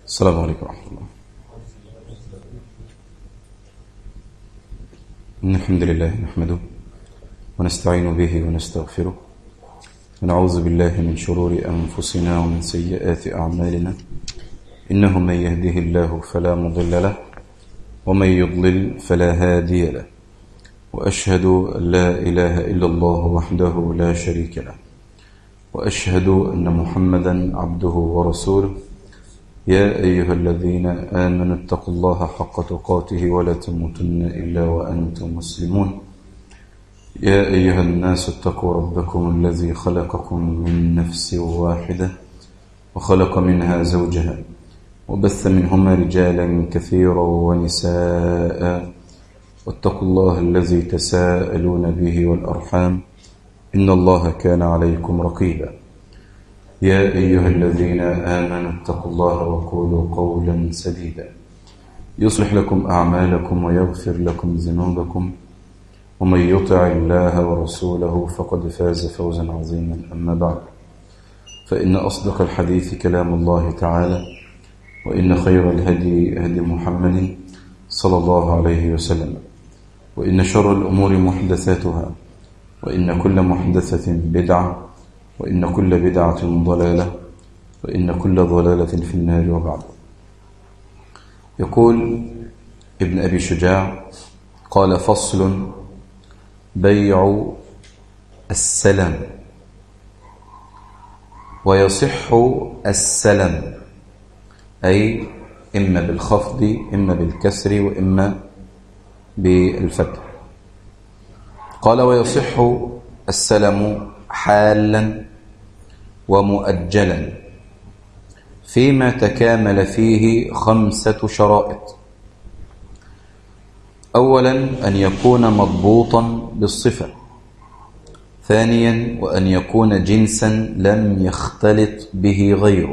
السلام عليكم ورحمة الله. إن الحمد لله نحمده ونستعين به ونستغفره ونعوذ بالله من شرور أنفسنا ومن سيئات أعمالنا، إنه من يهده الله فلا مضل له ومن يضلل فلا هادي له، وأشهد أن لا إله إلا الله وحده لا شريك له، وأشهد أن محمدا عبده ورسوله. يا أيها الذين آمنوا اتقوا الله حق تقاته ولا تموتن إلا وأنتم مسلمون. يا أيها الناس اتقوا ربكم الذي خلقكم من نفس واحدة وخلق منها زوجها وبث منهما رجالا كثيرا ونساء، واتقوا الله الذي تساءلون به والأرحام إن الله كان عليكم رقيبا. يا أيها الذين آمنوا اتقوا الله وقولوا قولا سديدا يصلح لكم أعمالكم ويغفر لكم ذنوبكم، ومن يطع الله ورسوله فقد فاز فوزا عظيما. أما بعد، فإن أصدق الحديث كلام الله تعالى، وإن خير الهدي هدي محمد صلى الله عليه وسلم، وإن شر الأمور محدثاتها، وإن كل محدثة بدعة، وإن كل بدعة ضلالة، وإن كل ضلالة في النار. وبعد، يقول ابن أبي شجاع قال: فصل: بيع السلم. ويصح السلم أي إما بالخفض إما بالكسر وإما بالفتح. قال: ويصح السلم حالا ومؤجلا فيما تكامل فيه 5 شرائط. أولا، أن يكون مضبوطا بالصفة. ثانيا، وأن يكون جنسا لم يختلط به غيره.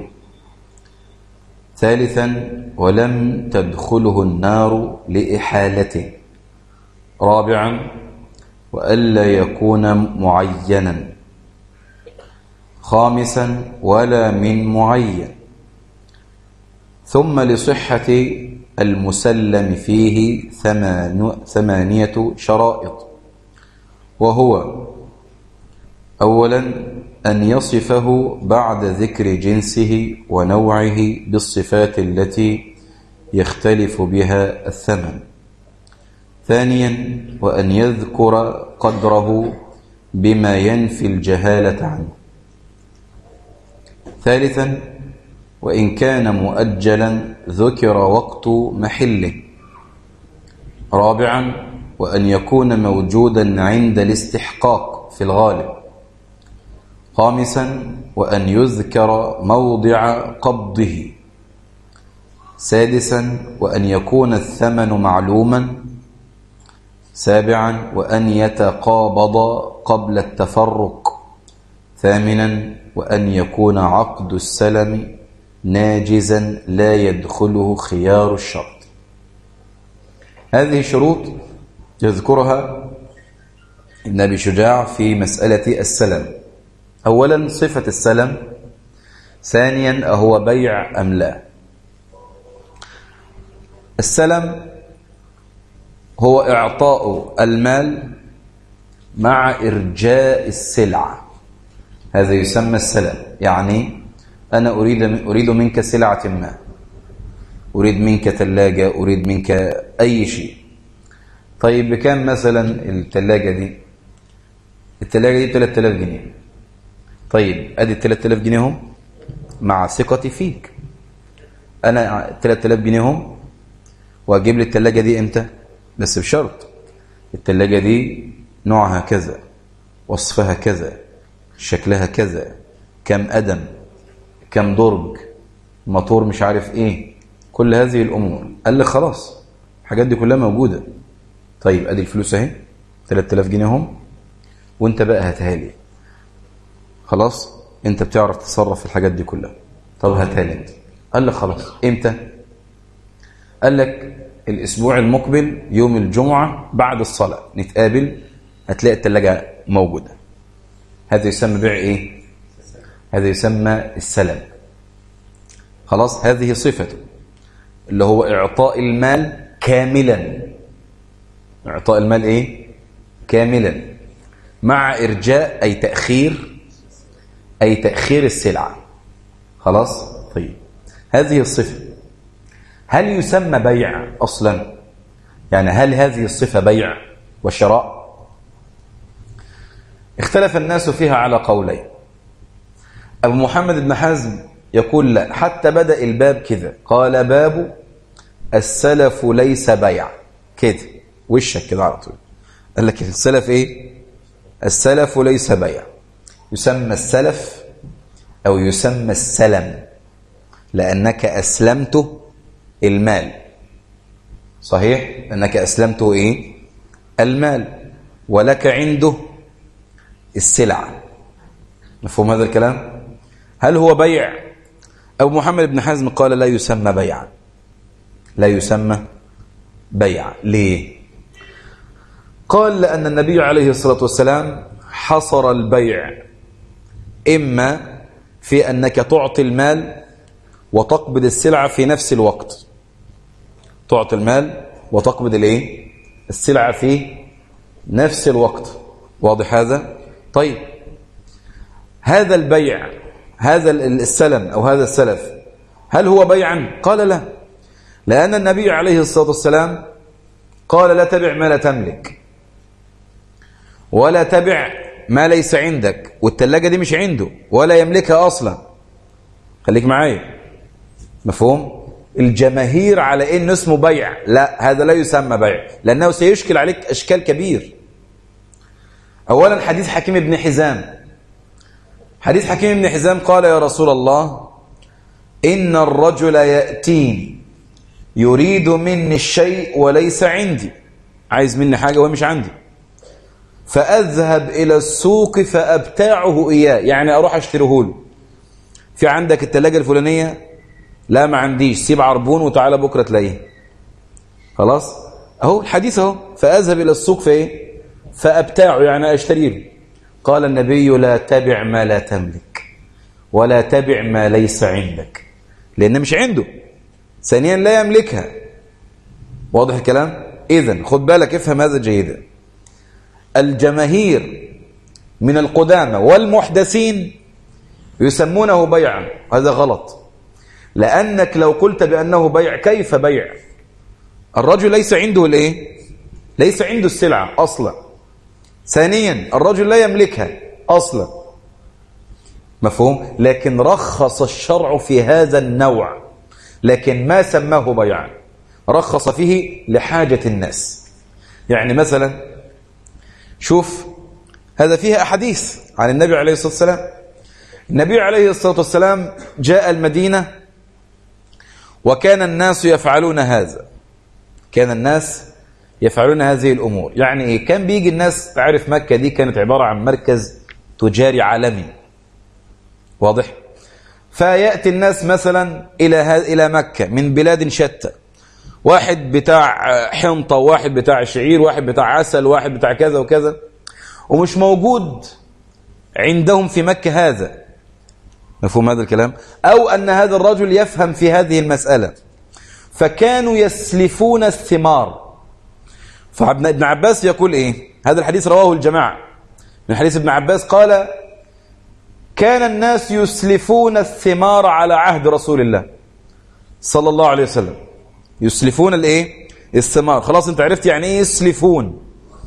ثالثا، ولم تدخله النار لإحالته. رابعا، وألا يكون معينا. خامسا، ولا من معين. ثم لصحة المسلم فيه 8 شرائط، وهو: أولا، أن يصفه بعد ذكر جنسه ونوعه بالصفات التي يختلف بها الثمن. ثانيا، وأن يذكر قدره بما ينفي الجهالة عنه. ثالثا، وإن كان مؤجلا ذكر وقت محله. رابعا، وأن يكون موجودا عند الاستحقاق في الغالب. خامسا، وأن يذكر موضع قبضه. سادسا، وأن يكون الثمن معلوما. سابعا، وأن يتقابض قبل التفرق. ثامنا، وأن يكون عقد السلم ناجزا لا يدخله خيار الشرط. هذه شروط يذكرها ابن أبي شجاع في مسألة السلم. أولا، صفة السلم. ثانيا، أهو بيع أم لا؟ السلم هو إعطاء المال مع إرجاء السلعة، هذا يسمى السلم. يعني أنا أريد منك سلعة ما، أريد منك ثلاجة، أريد منك أي شيء. طيب، بكام مثلا الثلاجة دي؟ الثلاجة دي 3000 جنيه. طيب، أدي 3000 جنيه هم مع ثقتي فيك. أنا 3000 جنيه هم، وأجيب لي الثلاجة دي إمتى؟ بس بشرط: الثلاجة دي نوعها كذا، وصفها كذا، شكلها كذا، كم قدم، كم درج، موتور مش عارف ايه، كل هذه الامور. قال لي خلاص، الحاجات دي كلها موجوده. طيب، ادي الفلوس اهي، 3000 جنيه هم، وانت بقى هاتها لي. خلاص، انت بتعرف تتصرف في الحاجات دي كلها، طب هاتها لي انت. قال لي خلاص، امتى؟ قال لك الاسبوع المقبل يوم الجمعه بعد الصلاه نتقابل، هتلاقي الثلاجه موجوده. هذا يسمى بيع ايه؟ هذا يسمى السلم. خلاص، هذه صفته اللي هو إعطاء المال كاملا. إعطاء المال إيه؟ كاملا، مع إرجاء أي تأخير السلعة. خلاص. طيب، هذه الصفة هل يسمى بيع أصلا؟ يعني هل هذه الصفة بيع وشراء؟ اختلف الناس فيها على قولين. أبو محمد بن حزم يقول لا، حتى بدأ الباب كذا، قال باب السلف ليس بيع، كده وشك كده على طول، قال لك السلف ايه؟ السلف ليس بيع. يسمى السلف أو يسمى السلم، لأنك أسلمته المال. صحيح، أنك أسلمته إيه؟ المال، ولك عنده السلعة. مفهوم هذا الكلام؟ هل هو بيع؟ أبو محمد بن حزم قال لا يسمى بيعا، لا يسمى بيعا. ليه؟ قال لأن النبي عليه الصلاة والسلام حصر البيع إما في أنك تعطي المال وتقبض السلعة في نفس الوقت. تعطي المال وتقبض الايه؟ السلعة في نفس الوقت. واضح هذا؟ طيب، هذا البيع، هذا السلم أو هذا السلف، هل هو بيعا؟ قال لا، لأن النبي عليه الصلاة والسلام قال لا تبع ما لا تملك، ولا تبع ما ليس عندك، والتلاجة دي مش عنده ولا يملكها أصلا. خليك معايا. مفهوم؟ الجماهير على إن اسمه بيع، لا، هذا لا يسمى بيع، لأنه سيشكل عليك أشكال كبير. أولا حديث حكيم بن حزام. حديث حكيم بن حزام قال يا رسول الله إن الرجل يأتيني يريد مني الشيء وليس عندي، عايز مني حاجة ومش عندي، فأذهب إلى السوق فأبتاعه إياه، يعني أروح أشتريه له. في عندك التلاجة الفلانية؟ لا ما عنديش، سيب عربون وتعالى بكرة تلاقيه. خلاص، أهو الحديث أهو، فأذهب إلى السوق فإيه؟ فأبتاعه، يعني أشتري له. قال النبي لا تبع ما لا تملك ولا تبع ما ليس عندك، لأنه مش عنده، ثانيا لا يملكها. واضح الكلام؟ إذن خد بالك، افهم هذا جيدا. الجماهير من القدامى والمحدثين يسمونه بيعا، هذا غلط. لأنك لو قلت بأنه بيع، كيف بيع؟ الرجل ليس عنده الايه؟ ليس عنده السلعة أصلا. ثانيا الرجل لا يملكها أصلا. مفهوم؟ لكن رخص الشرع في هذا النوع، لكن ما سماه بيعا، رخص فيه لحاجة الناس. يعني مثلا شوف، هذا فيها أحاديث عن النبي عليه الصلاة والسلام. النبي عليه الصلاة والسلام جاء المدينة وكان الناس يفعلون هذا، كان الناس يفعلون هذه الأمور. يعني إيه؟ كان بيجي الناس، تعرف مكة دي كانت عبارة عن مركز تجاري عالمي. واضح؟ فيأتي الناس مثلا إلى مكة من بلاد شتى، واحد بتاع حنطة، واحد بتاع شعير، واحد بتاع عسل، واحد بتاع كذا وكذا، ومش موجود عندهم في مكة هذا. مفهوم هذا الكلام؟ أو أن هذا الرجل يفهم في هذه المسألة، فكانوا يسلفون الثمار. فابن عباس يقول إيه؟ هذا الحديث رواه الجماعة من حديث ابن عباس، قال كان الناس يسلفون الثمار على عهد رسول الله صلى الله عليه وسلم. يسلفون الايه؟ الثمار. خلاص انت عرفت يعني ايه يسلفون؟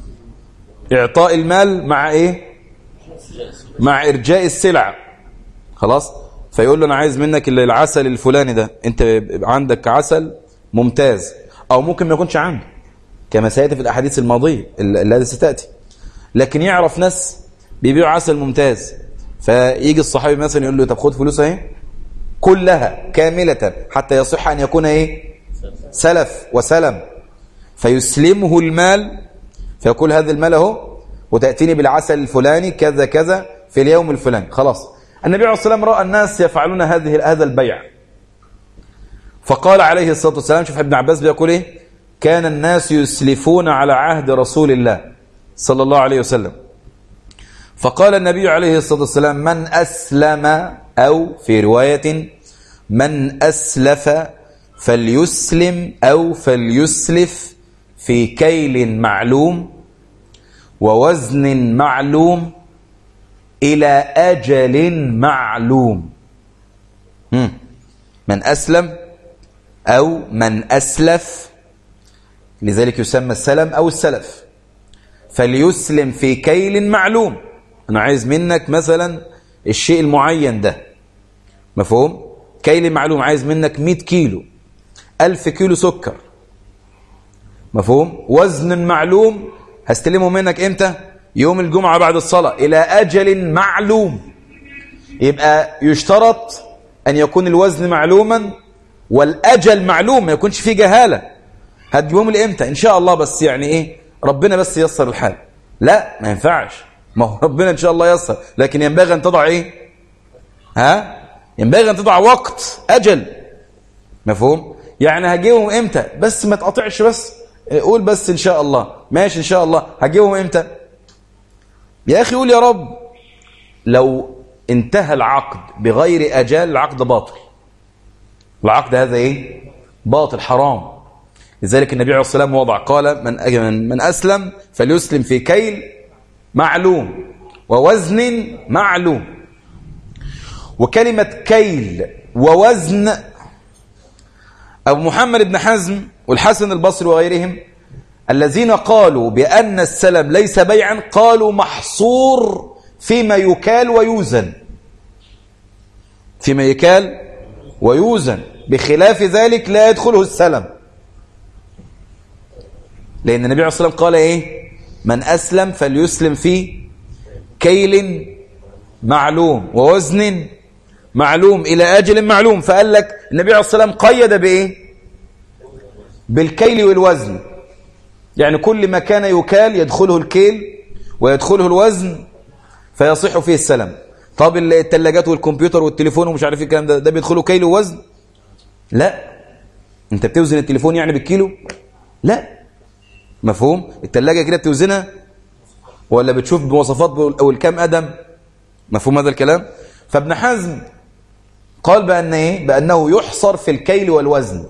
اعطاء المال مع ايه؟ مع ارجاء السلعة. خلاص، فيقول له انا عايز منك العسل الفلاني ده، انت عندك عسل ممتاز، او ممكن ما يكونش عنده كما سيأتي في الاحاديث الماضية التي ستأتي، لكن يعرف ناس بيبيعوا عسل ممتاز، فيجي الصحابي مثلا يقول له طب خد فلوس اهي كلها كاملة حتى يصح ان يكون ايه؟ سلف وسلم. فيسلمه المال، فيقول هذا المال اهو، وتأتيني بالعسل الفلاني كذا كذا في اليوم الفلاني. خلاص، النبي عليه الصلاة والسلام رأى الناس يفعلون هذا البيع، فقال عليه الصلاة والسلام، شوف ابن عباس بيقول ايه؟ كان الناس يسلفون على عهد رسول الله صلى الله عليه وسلم. فقال النبي عليه الصلاة والسلام من أسلم، أو في رواية من أسلف فليسلم أو فليسلف في كيل معلوم ووزن معلوم إلى أجل معلوم. من أسلم أو من أسلف، لذلك يسمى السلم أو السلف. فليسلم في كيل معلوم، أنا عايز منك مثلا الشيء المعين ده، مفهوم؟ كيل معلوم، عايز منك 100 كيلو، 1000 كيلو سكر، مفهوم؟ وزن معلوم، هستلمه منك امتى؟ يوم الجمعة بعد الصلاة، إلى أجل معلوم. يبقى يشترط أن يكون الوزن معلوما والأجل معلوم، ما يكونش فيه جهالة. هتجيبهم لي امتى؟ إن شاء الله، بس يعني إيه، ربنا بس ييسر الحال. لا، ما ينفعش، ما هو ربنا إن شاء الله ييسر، لكن ينبغي أن تضع إيه؟ ينبغي أن تضع وقت أجل، مفهوم؟ يعني هجيبهم امتى؟ بس ما تقطعش، بس قول بس إن شاء الله، ماشي إن شاء الله. هجيبهم امتى؟ يا أخي قول يا رب. لو انتهى العقد بغير أجال العقد باطل، العقد هذا إيه؟ باطل، حرام. لذلك النبي عليه الصلاة والسلام وضع، قال من أسلم فليسلم في كيل معلوم ووزن معلوم. وكلمة كيل ووزن، أبو محمد بن حزم والحسن البصري وغيرهم الذين قالوا بأن السلم ليس بيعا، قالوا محصور فيما يكال ويوزن، فيما يكال ويوزن، بخلاف ذلك لا يدخله السلم. لأن النبي عليه الصلاة والسلام قال إيه؟ من أسلم فليسلم في كيل معلوم ووزن معلوم إلى أجل معلوم. فقال لك النبي عليه الصلاة والسلام قيد بإيه؟ بالكيل والوزن، يعني كل ما كان يكال يدخله الكيل ويدخله الوزن فيصح فيه السلم. طب الثلاجات والكمبيوتر والتليفون ومش عارف ايه الكلام ده بيدخله كيل ووزن؟ لا. انت بتوزن التليفون يعني بالكيلو؟ لا، مفهوم؟ الثلاجه كده بتوزنها ولا بتشوف بمواصفات او الكام قدم؟ مفهوم هذا الكلام؟ فابن حزم قال بأن ايه؟ بأنه يحصر في الكيل والوزن.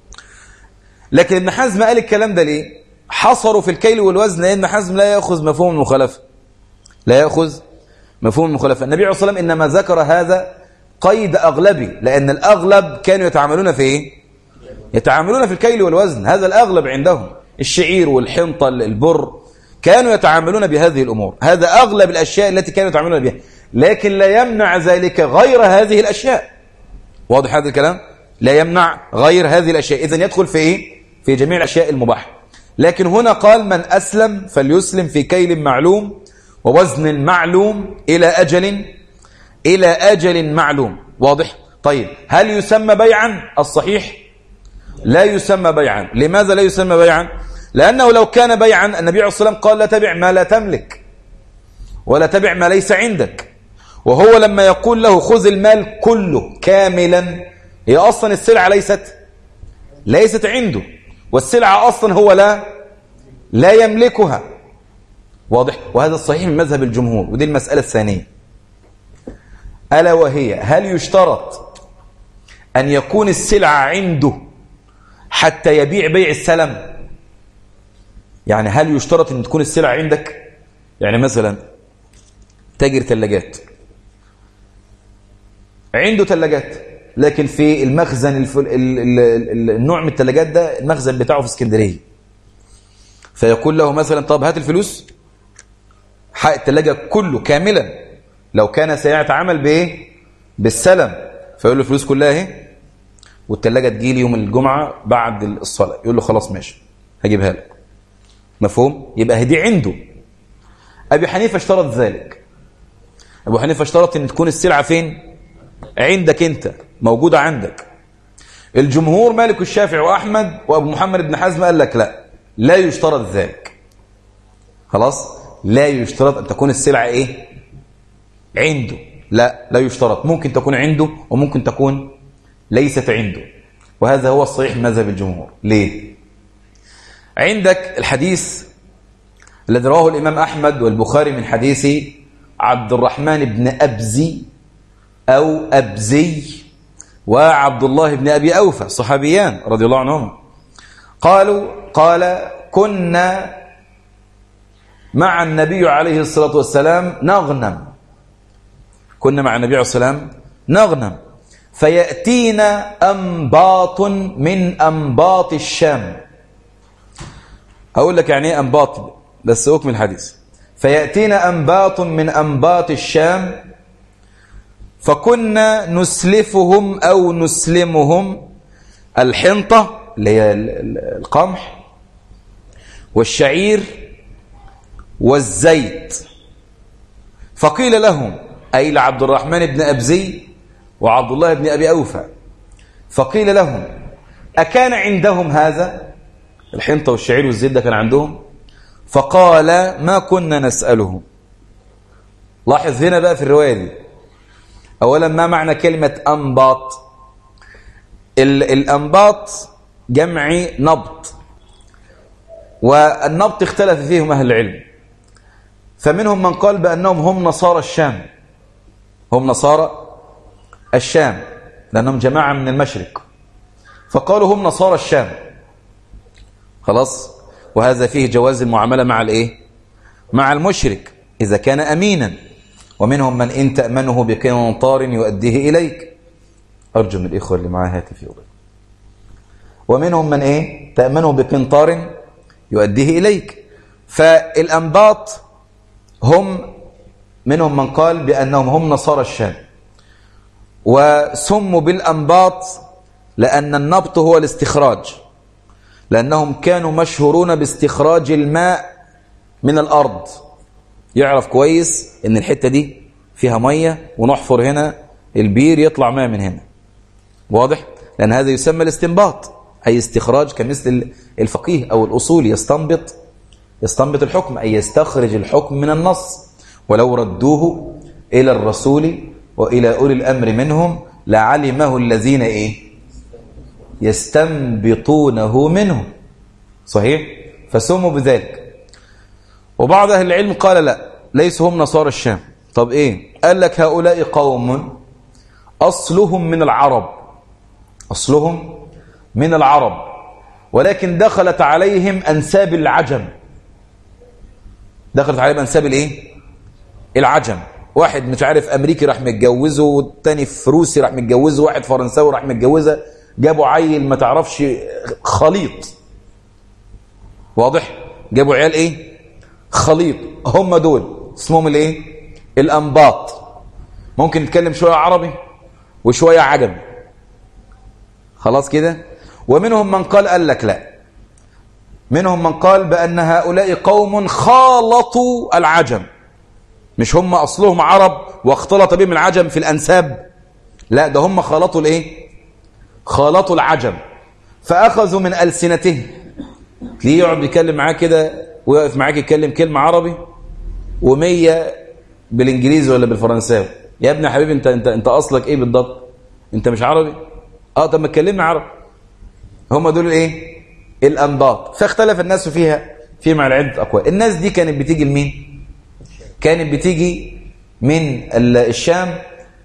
لكن ابن حزم قال الكلام ده ليه؟ حصروا في الكيل والوزن لأن ابن حزم لا يأخذ مفهوم المخالفة، لا يأخذ مفهوم المخالفة. النبي عليه الصلاة والسلام إنما ذكر هذا قيد أغلبي، لأن الأغلب كانوا يتعاملون في إيه؟ يتعاملون في الكيل والوزن، هذا الأغلب عندهم، الشعير والحنطة البر، كانوا يتعاملون بهذه الأمور، هذا أغلب الأشياء التي كانوا يتعاملون بها. لكن لا يمنع ذلك غير هذه الأشياء، واضح هذا الكلام؟ لا يمنع غير هذه الأشياء، إذن يدخل في إيه؟ في جميع الأشياء المباحة. لكن هنا قال من أسلم فليسلم في كيل معلوم ووزن معلوم إلى أجل معلوم، واضح؟ طيب هل يسمى بيعا؟ الصحيح لا يسمى بيعا. لماذا لا يسمى بيعا؟ لأنه لو كان بيعا النبي عليه الصلاة والسلام قال لا تبع ما لا تملك ولا تبع ما ليس عندك. وهو لما يقول له خذ المال كله كاملا، هي أصلا السلعة ليست عنده، والسلعة أصلا هو لا يملكها، واضح؟ وهذا الصحيح من مذهب الجمهور. ودي المسألة الثانية، ألا وهي هل يشترط أن يكون السلعة عنده حتى يبيع بيع السلم؟ يعني هل يشترط أن تكون السلعة عندك؟ يعني مثلا تاجر ثلاجات عنده ثلاجات، لكن في المخزن النوع من الثلاجات ده المخزن بتاعه في اسكندرية، فيقول له مثلا طب هات الفلوس حق الثلاجة كله كاملا، لو كان سيتعامل بايه؟ بالسلم، فيقول له الفلوس كلها اهي والثلاجة تجيلي يوم الجمعة بعد الصلاة، يقول له خلاص ماشي هجيبها لك، مفهوم؟ يبقى هدي عنده. أبي حنيفة اشترط ذلك، أبو حنيفة اشترط أن تكون السلعة فين؟ عندك أنت، موجودة عندك. الجمهور مالك والشافعي وأحمد وأبو محمد بن حزم قال لك لا يشترط ذلك، خلاص؟ لا يشترط أن تكون السلعة إيه؟ عنده، لا يشترط، ممكن تكون عنده وممكن تكون ليست عنده، وهذا هو الصحيح من مذهب الجمهور. ليه؟ عندك الحديث الذي رواه الإمام أحمد والبخاري من حديث عبد الرحمن بن أبزي أو أبزي وعبد الله بن أبي أوفى صحابيان رضي الله عنهم، قال كنا مع النبي عليه الصلاة والسلام نغنم، كنا مع النبي عليه الصلاة والسلام نغنم، فيأتينا أنباط من أنباط الشام. هقول لك يعني ايه أنباط بس أكمل الحديث. فيأتينا أنباط من أنباط الشام، فكنا نسلفهم أو نسلمهم الحنطة اللي هي القمح والشعير والزيت. فقيل لهم، أي لعبد الرحمن بن أبزي وعبد الله بن أبي أوفى، فقيل لهم أكان عندهم هذا؟ الحنطة والشعير والزيت ده كان عندهم؟ فقال ما كنا نسألهم. لاحظ هنا بقى في الرواية دي، أولا ما معنى كلمة أنباط؟ الأنباط جمع نبط، والنبط اختلف فيهم أهل العلم، فمنهم من قال بأنهم هم نصارى الشام، هم نصارى الشام لأنهم جماعة من المشرق، فقالوا هم نصارى الشام. خلاص، وهذا فيه جواز المعاملة مع الايه؟ مع المشرك إذا كان أمينا. ومنهم من إن تأمنه بقنطار يؤديه إليك، أرجو من الإخوة اللي معاه هاتف يوضي. ومنهم من إيه؟ تأمنه بقنطار يؤديه إليك. فالأنباط هم منهم من قال بأنهم هم نصارى الشام، وسموا بالأنباط لأن النبط هو الاستخراج، لأنهم كانوا مشهورون باستخراج الماء من الأرض. يعرف كويس إن الحتة دي فيها مية ونحفر هنا البير يطلع ماء من هنا، واضح؟ لأن هذا يسمى الاستنباط، أي استخراج كمثل الفقيه أو الأصول يستنبط الحكم، أي يستخرج الحكم من النص. ولو ردوه إلى الرسول وإلى أولي الأمر منهم لعلمه الذين إيه؟ يستنبطونه منهم. صحيح؟ فسموا بذلك. وبعض أهل العلم قال لا، ليسوا هم نصارى الشام. طب إيه؟ قال لك هؤلاء قوم أصلهم من العرب، أصلهم من العرب، ولكن دخلت عليهم أنساب العجم. دخلت عليهم أنساب الإيه؟ العجم. واحد مش عارف أمريكي راح متجوزه، والتاني في روسي راح متجوزه، واحد فرنساوي راح متجوزه، جابوا عيل ما تعرفش خليط. واضح؟ جابوا عيال إيه؟ خليط. هم دول اسمهم الإيه؟ الأنباط. ممكن نتكلم شوية عربي وشوية عجمي. خلاص كده. ومنهم من قال لك لا، منهم من قال بأن هؤلاء قوم خالطوا العجم، مش هم أصلهم عرب واختلط بهم العجم في الأنساب، لا ده هم خالطوا الإيه؟ خالطوا العجم، فأخذوا من ألسنتهم. ليه يقعد يتكلم معاه كده ويقف معاك يتكلم كلمة عربي و100 بالإنجليزي ولا بالفرنساوي؟ يا ابني حبيبي انت أصلك إيه بالضبط؟ انت مش عربي؟ طب ما تكلمنا عربي. هم دول الايه؟ الأنباط. فاختلف الناس فيها في مع العدة أقوال. الناس دي كانت بتيجي لمين؟ كانت بتيجي من الشام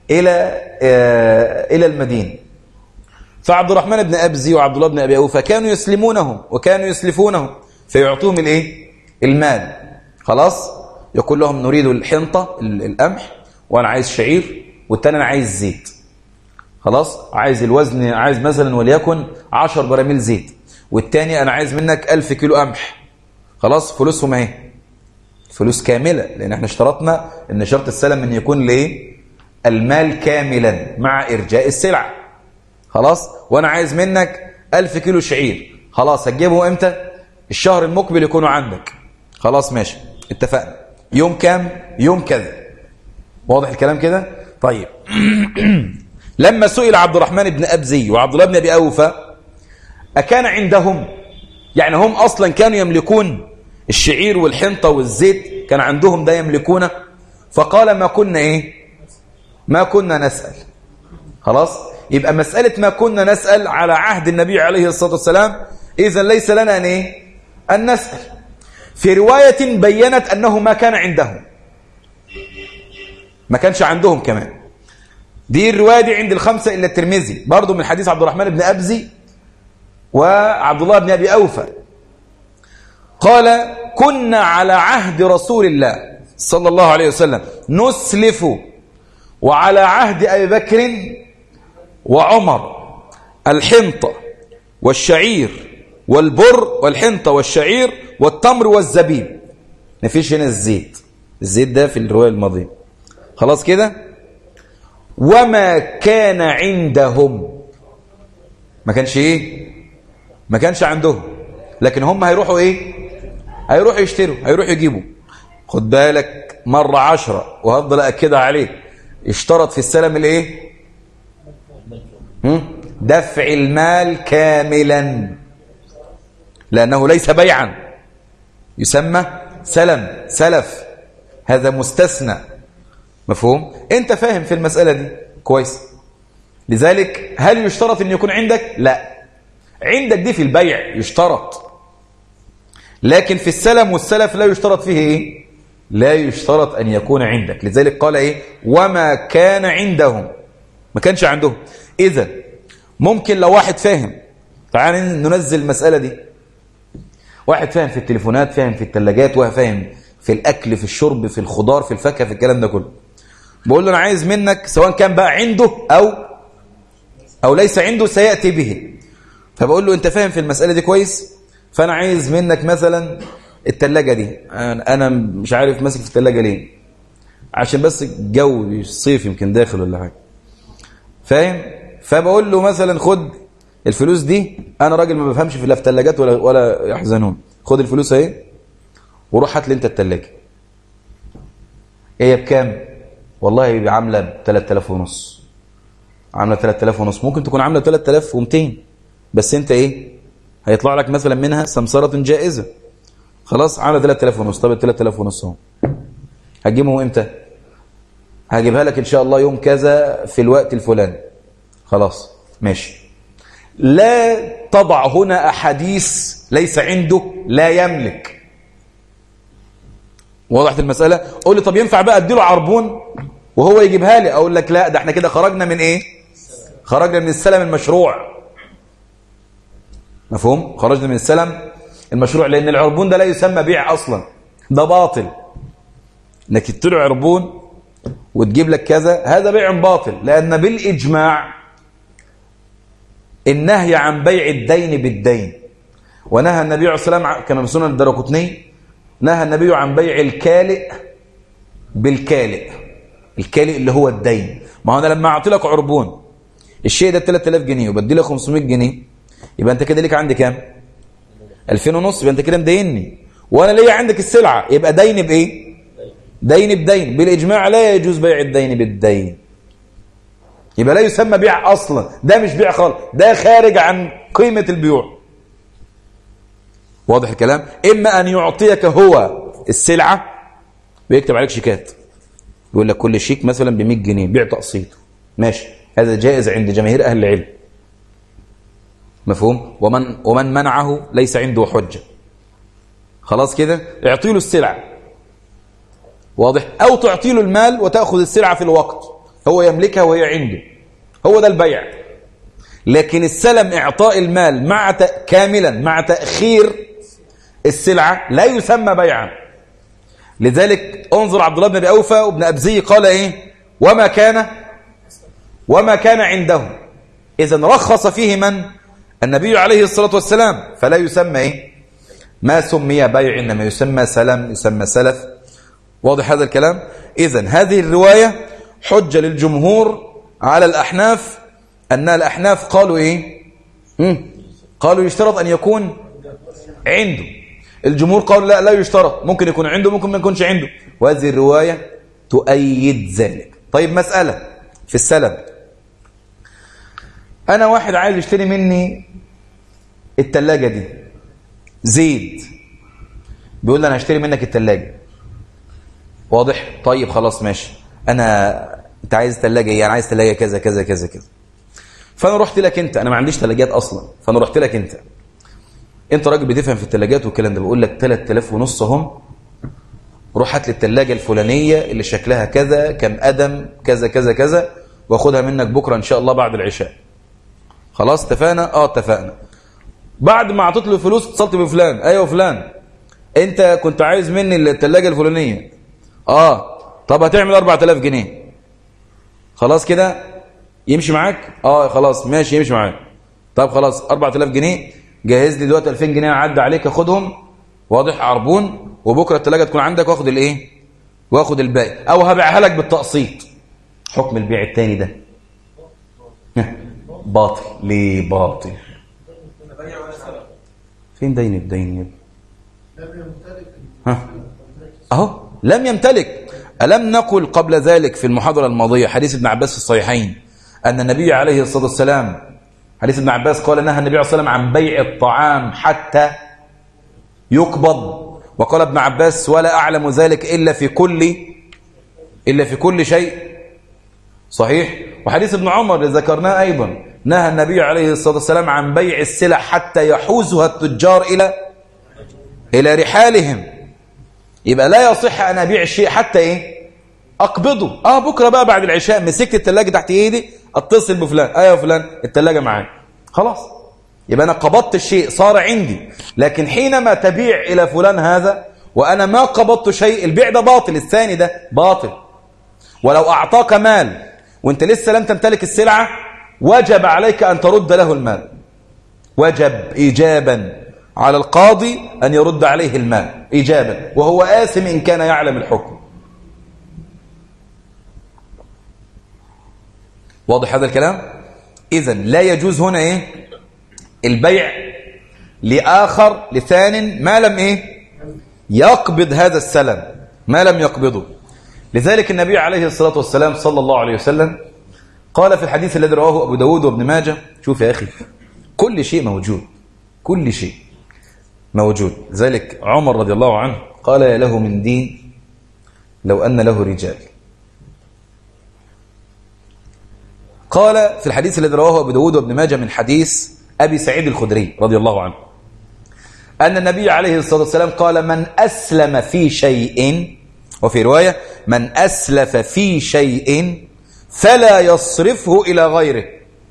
إلى المدينة. فعبد الرحمن بن أبزي وعبد الله بن أبي أوفى كانوا يسلمونهم وكانوا يسلفونهم، فيعطوهم الايه؟ المال. خلاص، يقول لهم نريد الحنطة القمح، وأنا عايز شعير، والتاني أنا عايز زيت. خلاص، عايز الوزن، عايز مثلا وليكن 10 براميل زيت، والتاني أنا عايز منك 1000 كيلو قمح. خلاص، فلوسهم اهي، فلوس كاملة، لأن احنا اشترطنا ان شرط السلم ان يكون ليه؟ المال كاملا مع إرجاء السلعة. خلاص، وأنا عايز منك 1000 كيلو شعير. خلاص، هتجيبه امتى؟ الشهر المقبل يكونوا عندك. خلاص ماشي، اتفقنا. يوم كام؟ يوم كذا. واضح الكلام كده؟ طيب. لما سئل عبد الرحمن بن أبزي وعبد الله بن أبي أوفى أكان عندهم، يعني هم أصلا كانوا يملكون الشعير والحنطة والزيت، كان عندهم ده يملكونه؟ فقال ما كنا إيه؟ ما كنا نسأل. خلاص، يبقى مسألة ما كنا نسأل على عهد النبي عليه الصلاة والسلام، إذن ليس لنا أن إيه؟ أن نسأل. في رواية بيّنت أنه ما كان عندهم، ما كانش عندهم كمان. دي الرواية دي عند الخمسة إلا الترمذي، برضو من حديث عبد الرحمن بن أبزي وعبد الله بن أبي أوفى قال: كنا على عهد رسول الله صلى الله عليه وسلم نسلف، وعلى عهد أبي بكر وعمر الحنطة والشعير والبر، والحنطة والشعير والتمر والزبيب. مفيش هنا الزيت، الزيت ده في الرواية الماضية. خلاص كده. وما كان عندهم، ما كانش ايه، ما كانش عندهم، لكن هم هيروحوا ايه، هيروحوا يشتروا، هيروحوا يجيبوا. خد بالك مرة 10 وهفضل أكدها عليك، اشترط في السلم الايه، دفع المال كاملا، لأنه ليس بيعا، يسمى سلم، سلف، هذا مستثنى. مفهوم؟ انت فاهم في المسألة دي كويس. لذلك هل يشترط ان يكون عندك؟ لا، عندك دي في البيع يشترط، لكن في السلم والسلف لا يشترط فيه ايه، لا يشترط ان يكون عندك. لذلك قال ايه، وما كان عندهم، ما كانش عندهم. اذا ممكن لو واحد فاهم، تعال ننزل المسألة دي، واحد فاهم في التليفونات، فاهم في الثلاجات، وفاهم في الاكل، في الشرب، في الخضار، في الفاكهه، في الكلام ده كله، بقول له انا عايز منك، سواء كان بقى عنده او ليس عنده سياتي به، فبقول له انت فاهم في المساله دي كويس، فانا عايز منك مثلا الثلاجه دي، انا مش عارف ماسك في الثلاجه ليه، عشان بس الجو الصيف يمكن داخل ولا حاجه، فاهم؟ فبقول له مثلا خد الفلوس دي، انا راجل ما بفهمش في لا في ثلاجات ولا يحزنون، خد الفلوس اهي وروح هات لي انت الثلاجه. هي بكام؟ والله عامله ب 3000 ونص، عامله 3000 ونص، ممكن تكون عامله 3200، بس انت ايه، هيطلع لك مثلا منها سمسره جائزه، خلاص عامله 3000 ونص. طب ال 3000 ونص اهو، هتجيبهم امتى؟ هجيبها لك ان شاء الله يوم كذا في الوقت الفلاني. خلاص ماشي. لا تضع هنا احاديث ليس عنده لا يملك. وضحت المسألة؟ قول لي طب ينفع بقى اديله عربون وهو يجيبها لي؟ اقول لك لا، ده احنا كده خرجنا من ايه، خرجنا من السلم المشروع. مفهوم؟ خرجنا من السلم المشروع، لان العربون ده لا يسمى بيع اصلا، ده باطل. انك تديله عربون وتجيب لك كذا، هذا بيع باطل، لان بالاجماع النهي عن بيع الدين بالدين، ونهى النبي عليه الصلاه والسلام كما في سنن الدارقطني، نهى النبي عن بيع الكالئ بالكالئ، الكالئ اللي هو الدين. ما هو انا لما اعطي لك عربون الشيء ده 3000 جنيه وبدي لك 500 جنيه، يبقى انت كده ليك عندي كام؟ 2000 ونص، يبقى انت كده مديني، وانا ليا عندك السلعه، يبقى دين بايه؟ دين بدين. بالاجماع لا يجوز بيع الدين بالدين، يبقى لا يسمى بيع اصلا، ده مش بيع خالص، ده خارج عن قيمه البيوع. واضح الكلام؟ اما ان يعطيك هو السلعه ويكتب عليك شيكات، يقول لك كل شيك مثلا ب 100 جنيه بيع تقسيط، ماشي، هذا جائز عند جماهير اهل العلم. مفهوم؟ ومن منعه ليس عنده حجه. خلاص كده، اعطي له السلعه، واضح؟ او تعطي له المال وتاخذ السلعه في الوقت، هو يملكها وهي عنده، هو ده البيع. لكن السلم اعطاء المال مع كاملا مع تاخير السلعه لا يسمى بيعا. لذلك انظر عبد الله بن ابي اوفى وابن ابزي قال ايه، وما كان عندهم. اذا رخص فيه من؟ النبي عليه الصلاه والسلام، فلا يسمى ايه، ما سمي بيع، انما يسمى سلم، يسمى سلف. واضح هذا الكلام؟ اذا هذه الروايه حجه للجمهور على الاحناف، ان الاحناف قالوا ايه، قالوا يشترط ان يكون عنده. الجمهور قالوا لا، لا يشترط، ممكن يكون عنده ممكن ما يكونش عنده، وهذه الرواية تؤيد ذلك. طيب مسألة في السلم، أنا واحد عايز يشتري مني التلاجة دي، زيد، بيقول لي أنا هشتري منك التلاجة. واضح؟ طيب خلاص ماشي، أنت عايز تلاجة إيه؟ أنا عايز تلاجة كذا كذا كذا كذا. فأنا رحت لك أنت، أنا ما عنديش تلاجات أصلا، فأنا رحت لك انت راجل بتفهم في الثلاجات والكلام ده، بقول لك 3000 ونص اهم، روح هات لي الثلاجه الفلانيه اللي شكلها كذا، كم قدم كذا كذا كذا، واخدها منك بكرة ان شاء الله بعد العشاء. خلاص اتفقنا؟ اتفقنا. بعد ما اعطيت له فلوس اتصلت بفلان، ايوه فلان انت كنت عايز مني الثلاجة الفلانية، طب هتعمل 4000 جنيه. خلاص كده يمشي معاك؟ خلاص ماشي يمشي معاك. طب خلاص 4000 جنيه جهز لي دلوقتي 2000 جنيه عدى عليك اخدهم، واضح، عربون، وبكره الثلاجه تكون عندك واخد الايه، واخد الباقي، او هبيعها لك بالتقسيط. حكم البيع الثاني ده باطل. ليه باطل؟ فين دين الدين؟ اهو لم يمتلك. ألم نقل قبل ذلك في المحاضرة الماضية حديث ابن عباس في الصحيحين أن النبي عليه الصلاة والسلام، حديث ابن عباس قال نهى النبي صلى الله عليه وسلم عن بيع الطعام حتى يقبض، وقال ابن عباس ولا أعلم ذلك إلا في كل شيء. صحيح. وحديث ابن عمر اللي ذكرناه أيضا نهى النبي عليه الصلاة والسلام عن بيع السلع حتى يحوزها التجار إلى رحالهم. يبقى لا يصح أن أبيع الشيء حتى أقبضه. بكرة بقى بعد العشاء مسكت الثلاجة تحت إيدي اتصل بفلان، ايوه فلان الثلاجة معاك، خلاص يبقى أنا قبضت الشيء صار عندي. لكن حينما تبيع إلى فلان هذا وأنا ما قبضت شيء، البيع ده باطل، الثاني ده باطل. ولو أعطاك مال وانت لسه لم تمتلك السلعة وجب عليك أن ترد له المال، وجب إيجابا على القاضي أن يرد عليه المال إيجابا، وهو آثم إن كان يعلم الحكم. واضح هذا الكلام؟ إذن لا يجوز هنا البيع لآخر لثان ما لم يقبض هذا السلم، ما لم يقبضه. لذلك النبي عليه الصلاة والسلام صلى الله عليه وسلم قال في الحديث الذي رواه أبو داود وابن ماجه، شوف يا أخي كل شيء موجود، كل شيء موجود. ذلك عمر رضي الله عنه قال يا له من دين لو أن له رجال. قال في الحديث الذي رواه أبو داود وابن ماجه من حديث أبي سعيد الخدري رضي الله عنه أن النبي عليه الصلاة والسلام قال من أسلم في شيء، وفي رواية من أسلف في شيء فلا يصرفه إلى غيره.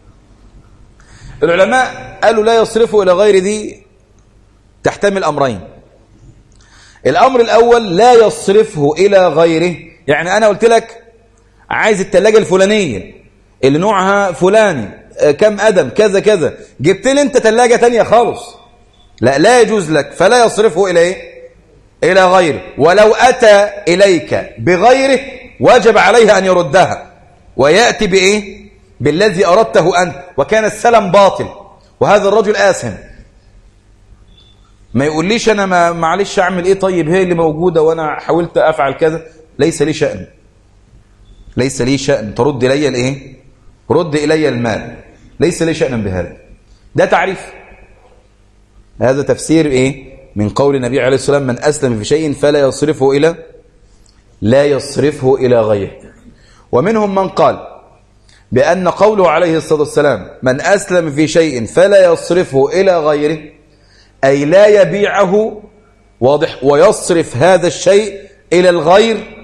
العلماء قالوا لا يصرفه إلى غيره دي تحتمل أمرين. الأمر الأول لا يصرفه إلى غيره، يعني أنا قلت لك عايز التلاجة الفلانية اللي نوعها فلاني كم قدم كذا كذا، جبت لي انت تلاجة تانية خالص، لا يجوز لك، فلا يصرفه إلى غيره. ولو أتى إليك بغيره وجب عليه أن يردها ويأتي بالذي أردته أنت، وكان السلم باطل وهذا الرجل آثم. ما يقوليش أنا معلش أعمل طيب هي اللي موجودة وأنا حاولت أفعل كذا، ليس لي شأن، ليس لي شأن ترد إلي رد إلي المال، ليس لي شأن بهذا. ده تعريف، هذا تفسير من قول النبي عليه الصلاة والسلام من أسلم في شيء فلا يصرفه إلى غيره. ومنهم من قال بأن قوله عليه الصلاة والسلام من أسلم في شيء فلا يصرفه إلى غيره أي لا يبيعه، واضح، ويصرف هذا الشيء إلى الغير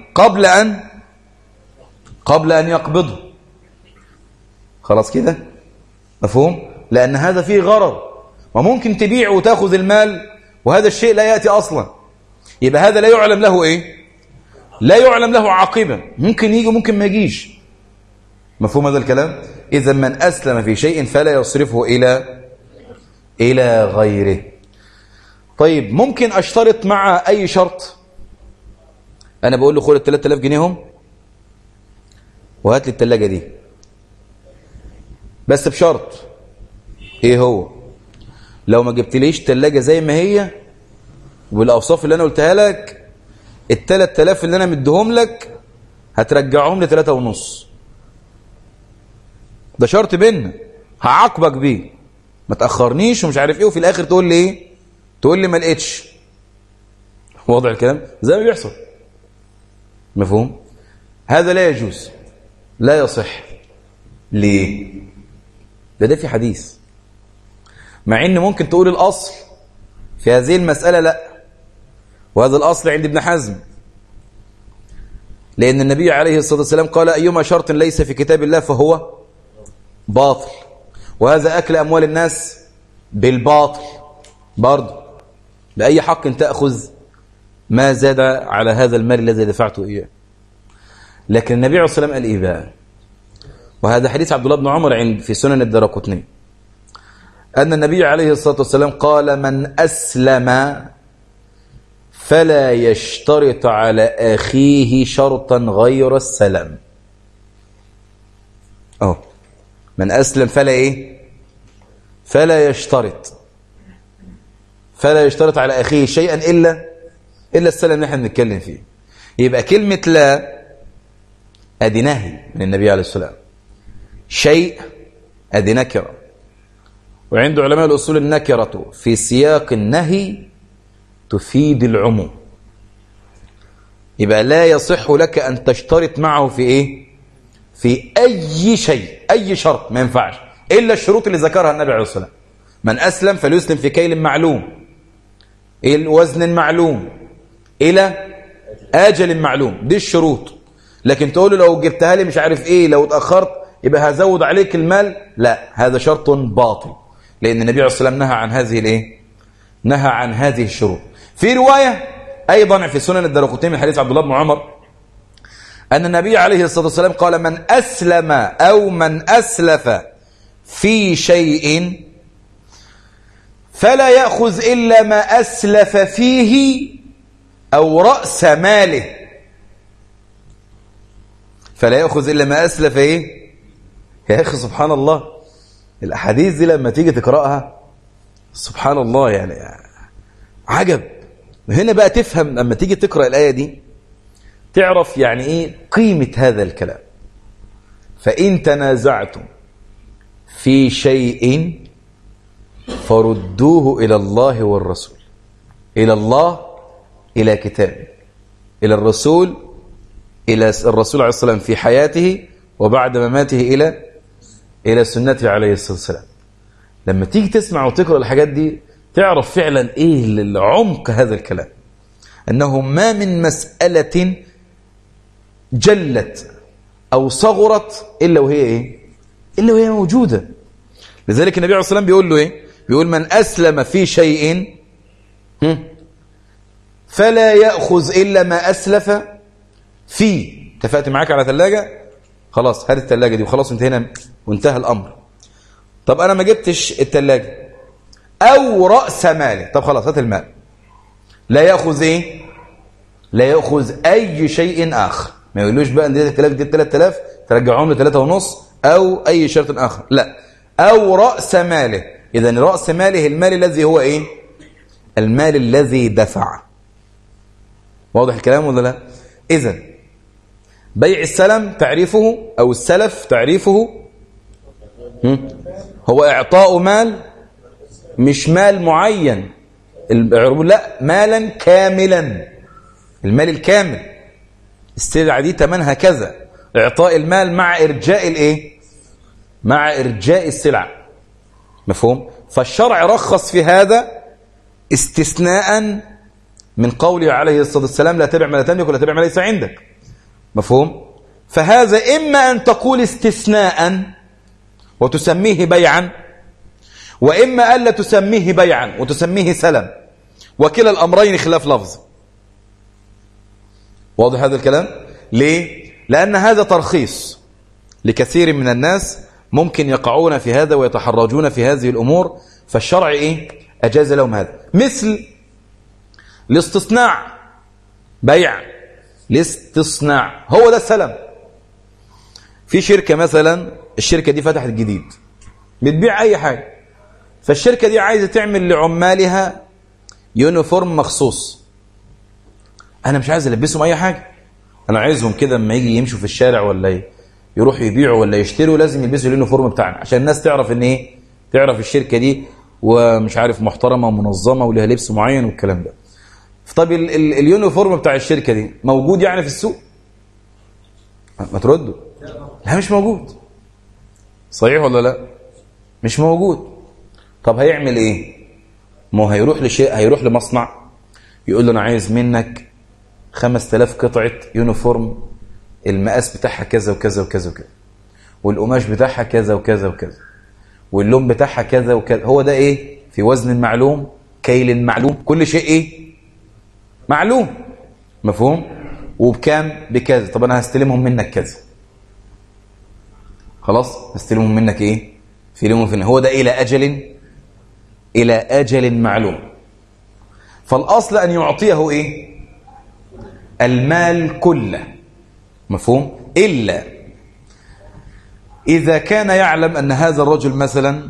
قبل أن يقبضه. خلاص كده مفهوم؟ لأن هذا فيه غرض، وممكن تبيع وتأخذ المال وهذا الشيء لا يأتي أصلا، يبقى هذا لا يعلم له لا يعلم له عاقبة، ممكن يجي وممكن ما يجيش. مفهوم هذا الكلام؟ إذا من أسلم في شيء فلا يصرفه إلى غيره. طيب ممكن أشترط مع أي شرط، أنا بقول له خد 3000 جنيه هم وهات لي التلاجة دي، بس بشرط هو لو ما جبتليش تلاجة زي ما هي والأوصاف اللي أنا قلتها لك، 3000 اللي أنا مديهم لك هترجعهم ل 3.5. ده شرط بينا، هعاقبك بيه، ما تأخرنيش ومش عارف وفي الآخر تقول لي تقول لي ما لقيتش. واضح الكلام؟ زي ما بيحصل. مفهوم؟ هذا لا يجوز، لا يصح. ليه؟ ده في حديث، مع ان ممكن تقول الأصل في هذه المسألة لا، وهذا الأصل عند ابن حزم لأن النبي عليه الصلاة والسلام قال أيما شرط ليس في كتاب الله فهو باطل، وهذا أكل أموال الناس بالباطل برضه. بأي حق تأخذ ما زاد على هذا المال الذي دفعته إياه؟ لكن النبي عليه الصلاة والسلام قال إيه بقى؟ وهذا حديث عبد الله بن عمر في سنن الدارقطني، أن النبي عليه الصلاة والسلام قال من أسلم فلا يشترط على أخيه شرطا غير السلام. من أسلم فلا إيه؟ فلا يشترط على أخيه شيئا إلا السلام اللي احنا بنتكلم فيه. يبقى كلمة لا أدي نهي من النبي عليه الصلاة والسلام، شيء أدي نكرة، وعند علماء الأصول النكرة في سياق النهي تفيد العموم. يبقى لا يصح لك أن تشترط معه في إيه؟ في أي شيء، أي شرط ما ينفعش إلا الشروط اللي ذكرها النبي عليه الصلاة والسلام. من أسلم فليسلم في كيل معلوم، الوزن معلوم، إلى آجل معلوم، دي الشروط. لكن تقول له لو جبتها لي مش عارف إيه، لو اتأخرت يبقى هزود عليك المال، لا، هذا شرط باطل، لأن النبي عليه الصلاة والسلام نهى عن هذه الإيه؟ نهى عن هذه الشروط. في رواية أيضا في سنن الدارقطني من حديث عبد الله بن عمر أن النبي عليه الصلاة والسلام قال من أسلم أو من أسلف في شيء فلا يأخذ إلا ما أسلف فيه أو رأس ماله. فلا يأخذ إلا ما أسلف إيه؟ يا أخي سبحان الله، الأحاديث دي لما تيجي تقرأها سبحان الله يعني عجب. هنا بقى تفهم لما تيجي تقرأ الآية دي تعرف يعني إيه قيمة هذا الكلام. فإن تنازعتم في شيء فردوه إلى الله والرسول. إلى الله إلى كتابه، إلى الرسول إلى الرسول عليه الصلاة والسلام في حياته وبعد مماته إلى سنته عليه الصلاة والسلام. لما تيجي تسمع وتقرأ الحاجات دي تعرف فعلا إيه العمق هذا الكلام، أنه ما من مسألة جلت أو صغرت إلا وهي إيه؟ إلا وهي موجودة. لذلك النبي عليه الصلاة والسلام بيقول له إيه؟ بيقول من أسلم في شيء فلا يأخذ إلا ما أسلف فيه. اتفقت معاك على ثلاجة، خلاص هات الثلاجة دي وخلاص انتهينا وانتهى الأمر. طب أنا ما جبتش الثلاجة أو رأس مالي، طب خلاص هات المال. لا يأخذ إيه؟ لا يأخذ أي شيء آخر. ما يقولوش بقى دي 3000 دي 3000 ترجعهم ل 3.5 أو أي شرط آخر، لا، أو رأس ماله. إذن رأس ماله المال الذي هو إيه؟ المال الذي دفع. واضح الكلام ولا لا؟ إذن بيع السلم تعريفه أو السلف تعريفه هو إعطاء مال، مش مال معين، لا، مالا كاملا، المال الكامل. السلعة دي تمنها كذا، إعطاء المال مع إرجاء الإيه؟ مع إرجاء السلعة. مفهوم؟ فالشرع رخص في هذا استثناء من قوله عليه الصلاة والسلام لا تبع ما لا تملك ولا تبع ما ليس عندك. مفهوم؟ فهذا إما أن تقول استثناء وتسميه بيعا، وإما ألا تسميه بيعا وتسميه سلم، وكلا الأمرين خلاف لفظ. واضح هذا الكلام؟ ليه؟ لأن هذا ترخيص لكثير من الناس ممكن يقعون في هذا ويتحرجون في هذه الأمور، فالشرع إيه؟ أجاز لهم هذا. مثل الاستصناع، بيع الاستصناع هو ده السلم. في شركة مثلا، الشركة دي فتحت جديد بتبيع أي حاجة، فالشركة دي عايزة تعمل لعمالها يونيفورم مخصوص. أنا مش عايز ألبسهم أي حاجة، أنا عايزهم كده لما يجي يمشوا في الشارع ولا يروحوا يبيعوا ولا يشتروا لازم يلبسوا اليونيفورم بتاعنا عشان الناس تعرف إن إيه، تعرف الشركة دي ومش عارف محترمة ومنظمة ولها لبس معين والكلام ده. طب اليونيفورم بتاع الشركة دي موجود يعني في السوق؟ ما تردوا، لا مش موجود. صحيح ولا لا؟ مش موجود. طب هيعمل ايه؟ ما هيروح لمصنع يقول له انا عايز منك 5000 قطعة يونيفورم المقاس بتاعها كذا وكذا وكذا وكذا، والقماش بتاعها كذا وكذا وكذا، واللون بتاعها كذا وكذا. هو ده ايه؟ في وزن معلوم، كيل معلوم، كل شيء ايه؟ معلوم. مفهوم؟ وبكام؟ بكذا. طب انا هستلمهم منك كذا، خلاص هستلمهم منك ايه؟ في يوم وفي. هو ده الى اجل معلوم. فالاصل ان يعطيه ايه؟ المال كله. مفهوم؟ الا اذا كان يعلم ان هذا الرجل مثلا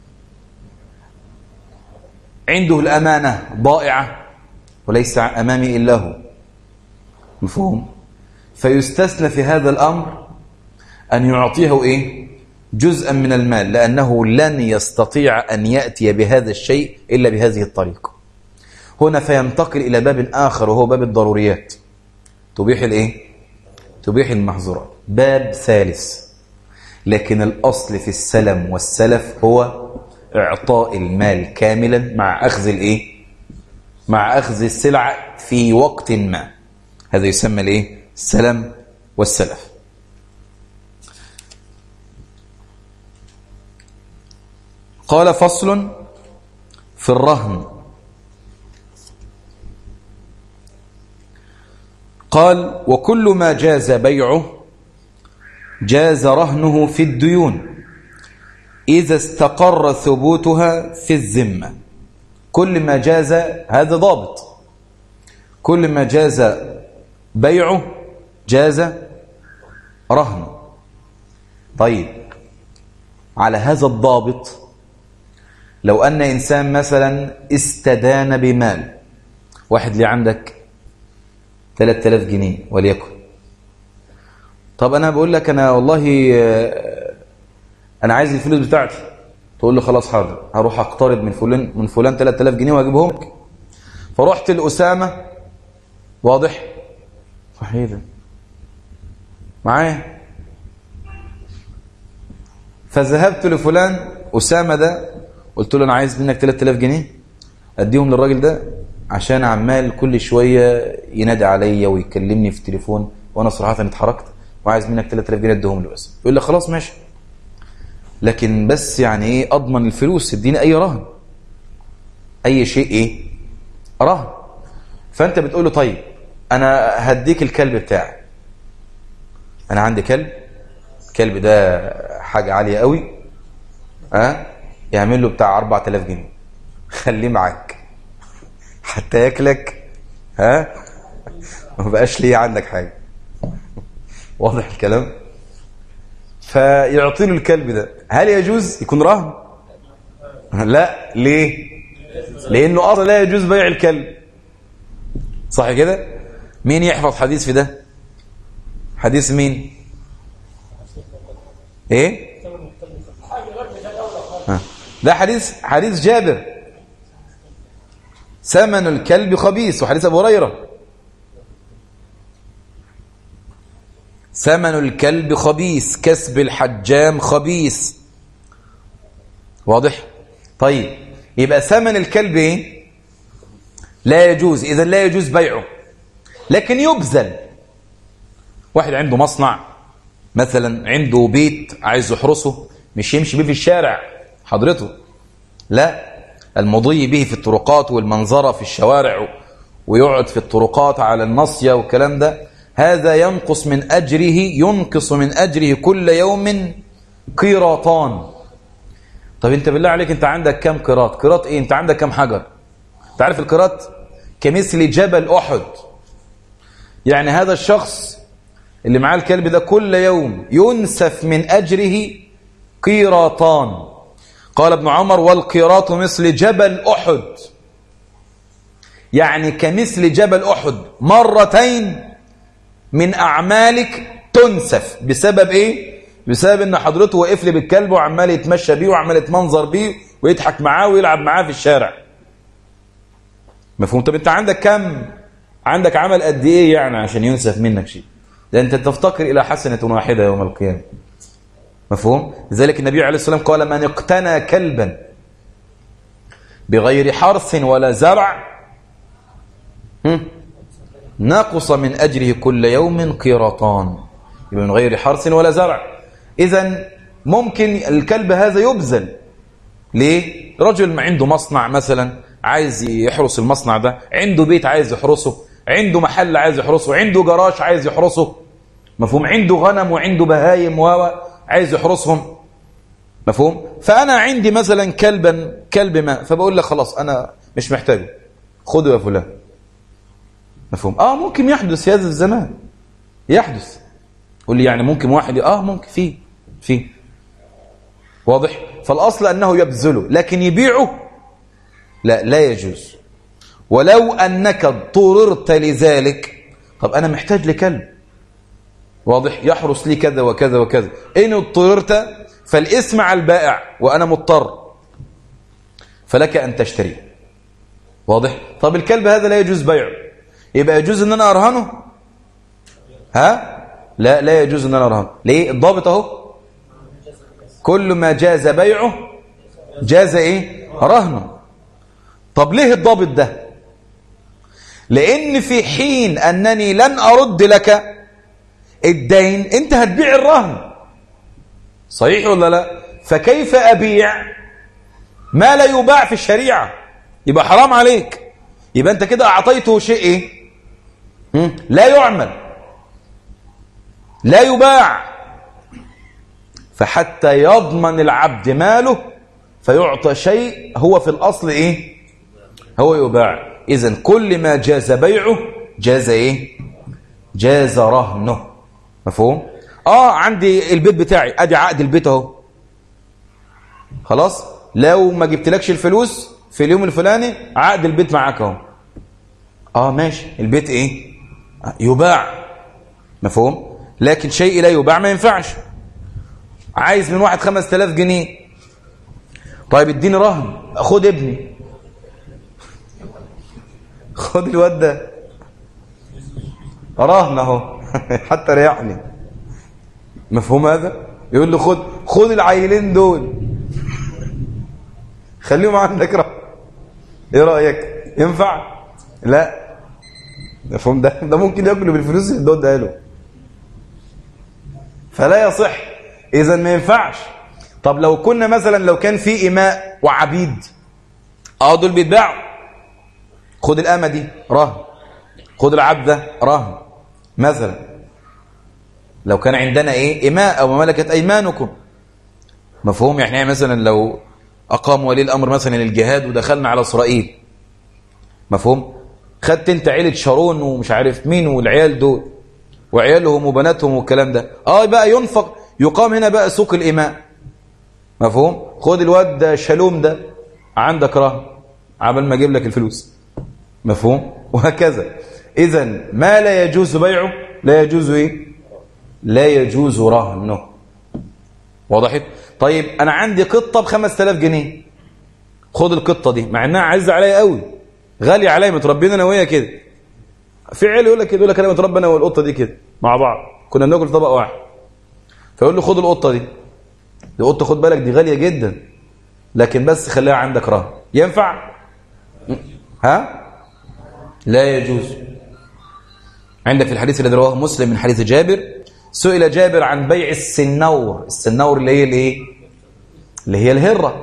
عنده الامانه ضائعه وليس امامي الا هو. مفهوم؟ فيستثنى في هذا الامر ان يعطيه ايه؟ جزءا من المال، لانه لن يستطيع ان ياتي بهذا الشيء الا بهذه الطريقه. هنا فينتقل الى باب اخر وهو باب الضروريات، تبيح الايه؟ تبيح المحظورات. باب ثالث، لكن الاصل في السلم والسلف هو اعطاء المال كاملا مع اخذ الايه؟ مع اخذ السلع في وقت ما. هذا يسمى الايه؟ السلم والسلف. قال فصل في الرهن. قال وكل ما جاز بيعه جاز رهنه في الديون إذا استقر ثبوتها في الذمة. كل ما جاز، هذا ضابط، كل ما جاز بيعه جاز رهنه. طيب على هذا الضابط لو أن إنسان مثلا استدان بمال، واحد اللي عندك 3000 جنيه وليكن، طب أنا بقول لك أنا والله أنا عايز الفلوس بتاعتي، تقول له خلاص حاضر، هروح أقترض من فلان 3000 جنيه وأجيبهم لك. فرحت لأسامة، واضح؟ صحيح ده معايا، فذهبت لفلان أسامة ده، قلت له أنا عايز منك 3000 جنيه أديهم للراجل ده عشان عمال كل شوية ينادي عليا ويكلمني في التليفون، وأنا صراحة اتحركت وعايز منك 3000 جنيه أديهم له بس. يقول لي خلاص ماشي، لكن بس يعني إيه؟ أضمن الفلوس، اديني أي رهن، أي شيء إيه؟ رهن. فأنت بتقول له طيب أنا هديك الكلب بتاعي، أنا عندي كلب، الكلب ده حاجة عالية قوي، يعمل له بتاع 4000 جنيه، خليه معاك حتى ياكلك، ما بقاش ليه عندك حاجة. واضح الكلام؟ فيعطي له الكلب ده، هل يجوز يكون رهن؟ لا. ليه؟ لأنه أصلا لا يجوز بيع الكلب، صح كده؟ مين يحفظ حديث في ده؟ حديث مين؟ ايه؟ ده حديث جابر، ثمن الكلب خبيث، وحديث أبو هريرة ثمن الكلب خبيث، كسب الحجام خبيث. واضح؟ طيب يبقى ثمن الكلب ايه؟ لا يجوز، إذن لا يجوز بيعه، لكن يبذل. واحد عنده مصنع مثلا، عنده بيت عايز يحرسه، مش يمشي بيه في الشارع حضرته، لا، المضي به في الطرقات والمنظرة في الشوارع ويقعد في الطرقات على النصية والكلام ده، هذا ينقص من أجره كل يوم قيراطان. طب انت بالله عليك انت عندك كم قيراط؟ قيراط ايه؟ انت عندك كم حجر؟ انت عارف القيراط كمثل جبل أحد. يعني هذا الشخص اللي معاه الكلب ده كل يوم ينسف من أجره قيراطان. قال ابن عمر والقيراط مثل جبل أحد، يعني كمثل جبل أحد مرتين من أعمالك تنسف. بسبب إيه؟ بسبب إن حضرته وقف لي بالكلب وعمال يتمشى بيه وعمال يتمنظر بيه ويضحك معاه ويلعب معاه في الشارع. مفهوم؟ طب أنت عندك كم؟ عندك عمل قد إيه يعني عشان ينسف منك شيء؟ ده أنت تفتقر إلى حسنة واحدة يوم القيامة. مفهوم؟ لذلك النبي عليه الصلاة والسلام قال من اقتنى كلبا بغير حرث ولا زرع نقص من أجره كل يوم قيراطان. يبقى من غير حرث ولا زرع. إذن ممكن الكلب هذا يبذل. ليه؟ رجل ما عنده مصنع مثلا عايز يحرس المصنع ده، عنده بيت عايز يحرسه، عنده محل عايز يحرسه، عنده جراج عايز يحرسه، مفهوم؟ عنده غنم وعنده بهايم عايز يحرسهم، مفهوم؟ فأنا عندي مثلا كلب ما، فبقول لك خلاص أنا مش محتاجه، خده يا فلان، مفهوم؟ ممكن يحدث في هذا الزمان، يحدث. قول لي يعني ممكن واحد ممكن فيه واضح. فالأصل أنه يبذله، لكن يبيعه لا يجوز. ولو أنك اضطررت لذلك، طب أنا محتاج لكلب واضح يحرس لي كذا وكذا وكذا، إن اضطررت فالإثم على البائع وأنا مضطر، فلك أن تشتري، واضح. طب الكلب هذا لا يجوز بيعه، يبقى يجوز أن أنا أرهنه؟ لا يجوز أن أنا أرهنه. ليه؟ الضابط أهو، كل ما جاز بيعه جاز رهنه. طب ليه الضابط ده؟ لأن في حين أنني لن أرد لك الدين أنت هتبيع الرهن، صحيح ولا لا؟ فكيف أبيع ما لا يباع في الشريعة؟ يبقى حرام عليك، يبقى أنت كده أعطيته شيء لا يعمل لا يباع. فحتى يضمن العبد ماله فيعطى شيء هو في الأصل هو يباع. إذن كل ما جاز بيعه جاز جاز رهنه، مفهوم؟ عندي البيت بتاعي، ادي عقد البيت اهو، خلاص لو ما جبتلكش الفلوس في اليوم الفلاني عقد البيت معاك اهو. ماشي، البيت يباع، مفهوم؟ لكن شيء لا يباع ما ينفعش. عايز من واحد 5000 جنيه، طيب اديني رهن، خد ابني، خد الواد ده رهن اهو حتى ريحني، مفهوم هذا؟ يقول له خد العيلين دول خليهم عندك رهن، ايه رايك؟ ينفع؟ لا، مفهوم؟ ده ممكن ياكل بالفلوس اللي ده له، فلا يصح. اذا ما ينفعش. طب لو كنا مثلا لو كان في إماء وعبيد دول بيتباعوا، خد الأمة دي رهن، خد العبد ده رهن مثلا، لو كان عندنا إماء أو ملكة أيمانكم، مفهوم؟ يعني مثلا لو أقام ولي الأمر مثلا الجهاد ودخلنا على إسرائيل، مفهوم؟ خدت انت عيلة شارون ومش عارف مين والعيال دول وعيالهم وبناتهم والكلام ده، بقى ينفق، يقام هنا بقى سوق الإماء، مفهوم؟ خد الواد ده شالوم ده عندك رهن عبال ما اجيب لك الفلوس، مفهوم؟ وهكذا. إذن ما لا يجوز بيعه لا يجوز لا يجوز رهنه، وضحت؟ طيب أنا عندي قطة ب5000 جنيه، خد القطة دي، مع إنها عزة عليا قوي، غالية عليا، متربينا أنا وهي كده، في عيل يقول لك أنا متربى أنا والقطة دي كده مع بعض، كنا بناكل طبق واحد، فيقول له خد القطة دي، القطة خد بالك دي غالية جدا، لكن بس خليها عندك رهن، ينفع؟ لا يجوز. عندك في الحديث الذي رواه مسلم من حديث جابر، سئل جابر عن بيع السنور اللي هي اللي هي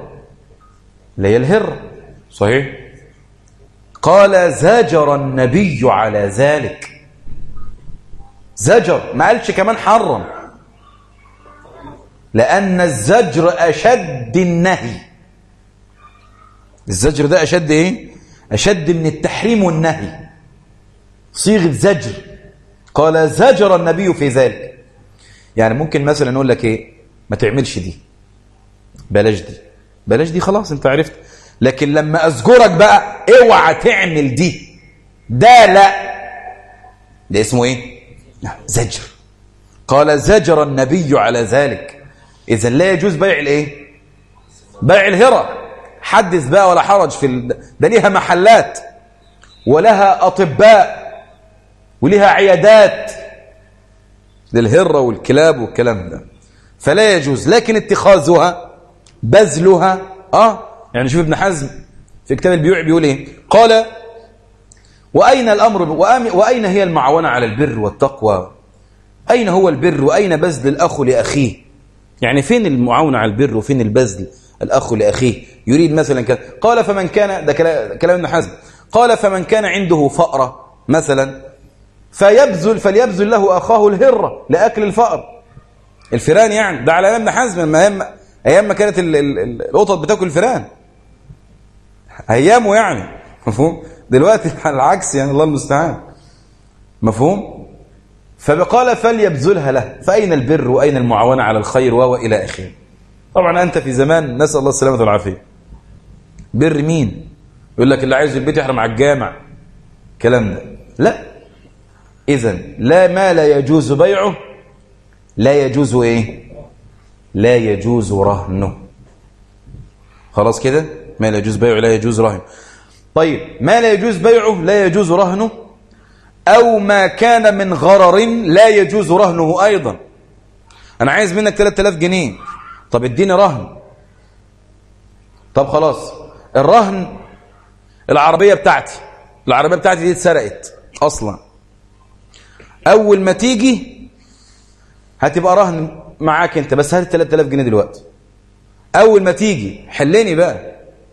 الهرة، صحيح؟ قال زجر النبي على ذلك، زجر، ما قالش كمان حرم، لأن الزجر أشد النهي، الزجر ده أشد أشد من التحريم والنهي، صيغة زجر، قال زجر النبي في ذلك. يعني ممكن مثلا نقول لك ما تعملش دي، بلاش دي خلاص انت عرفت، لكن لما أزجرك بقى اوعى تعمل دي، ده لا، ده اسمه زجر. قال زجر النبي على ذلك. إذا لا يجوز بيع بيع الهرة، حدث بقى ولا حرج ده ليها محلات ولها أطباء ولها عيادات للهرة والكلاب والكلام ده، فلا يجوز. لكن اتخاذها بذلها يعني شوف ابن حزم في كتاب البيوع بيقول قال وأين الأمر وأين هي المعاونة على البر والتقوى؟ أين هو البر وأين بذل الأخ لأخيه؟ يعني فين المعاونة على البر وفين البذل الأخ لأخيه؟ يريد مثلا كذا، قال فمن كان، ده كلام ابن حزم، قال فمن كان عنده فأرة مثلا فليبذل له أخاه الهرة لأكل الفأر، الفيران يعني، ده على ابن حزم أيام ما كانت القطط بتاكل الفيران، أيامه يعني، مفهوم؟ دلوقتي العكس يعني، الله المستعان، مفهوم؟ فقال فليبذلها له، فأين البر وأين المعاونة على الخير وإلى آخره؟ طبعا أنت في زمان نسأل الله السلامة والعافية، بر مين؟ يقول لك اللي عايز البيت يحرم على الجامع، كلام ده لا. إذن ما لا يجوز بيعه لا يجوز إيه؟ لا يجوز رهنه. خلاص كده، ما لا يجوز بيعه لا يجوز رهنه. طيب ما لا يجوز بيعه لا يجوز رهنه، أو ما كان من غرر لا يجوز رهنه أيضا. أنا عايز منك 3000 جنيه، طب اديني رهن. طب خلاص، الرهن العربية بتاعتي دي اتسرقت أصلا، أول ما تيجي هتبقى رهن معاك أنت، بس هات 3000 جنيه دلوقتي، أول ما تيجي حلني بقى،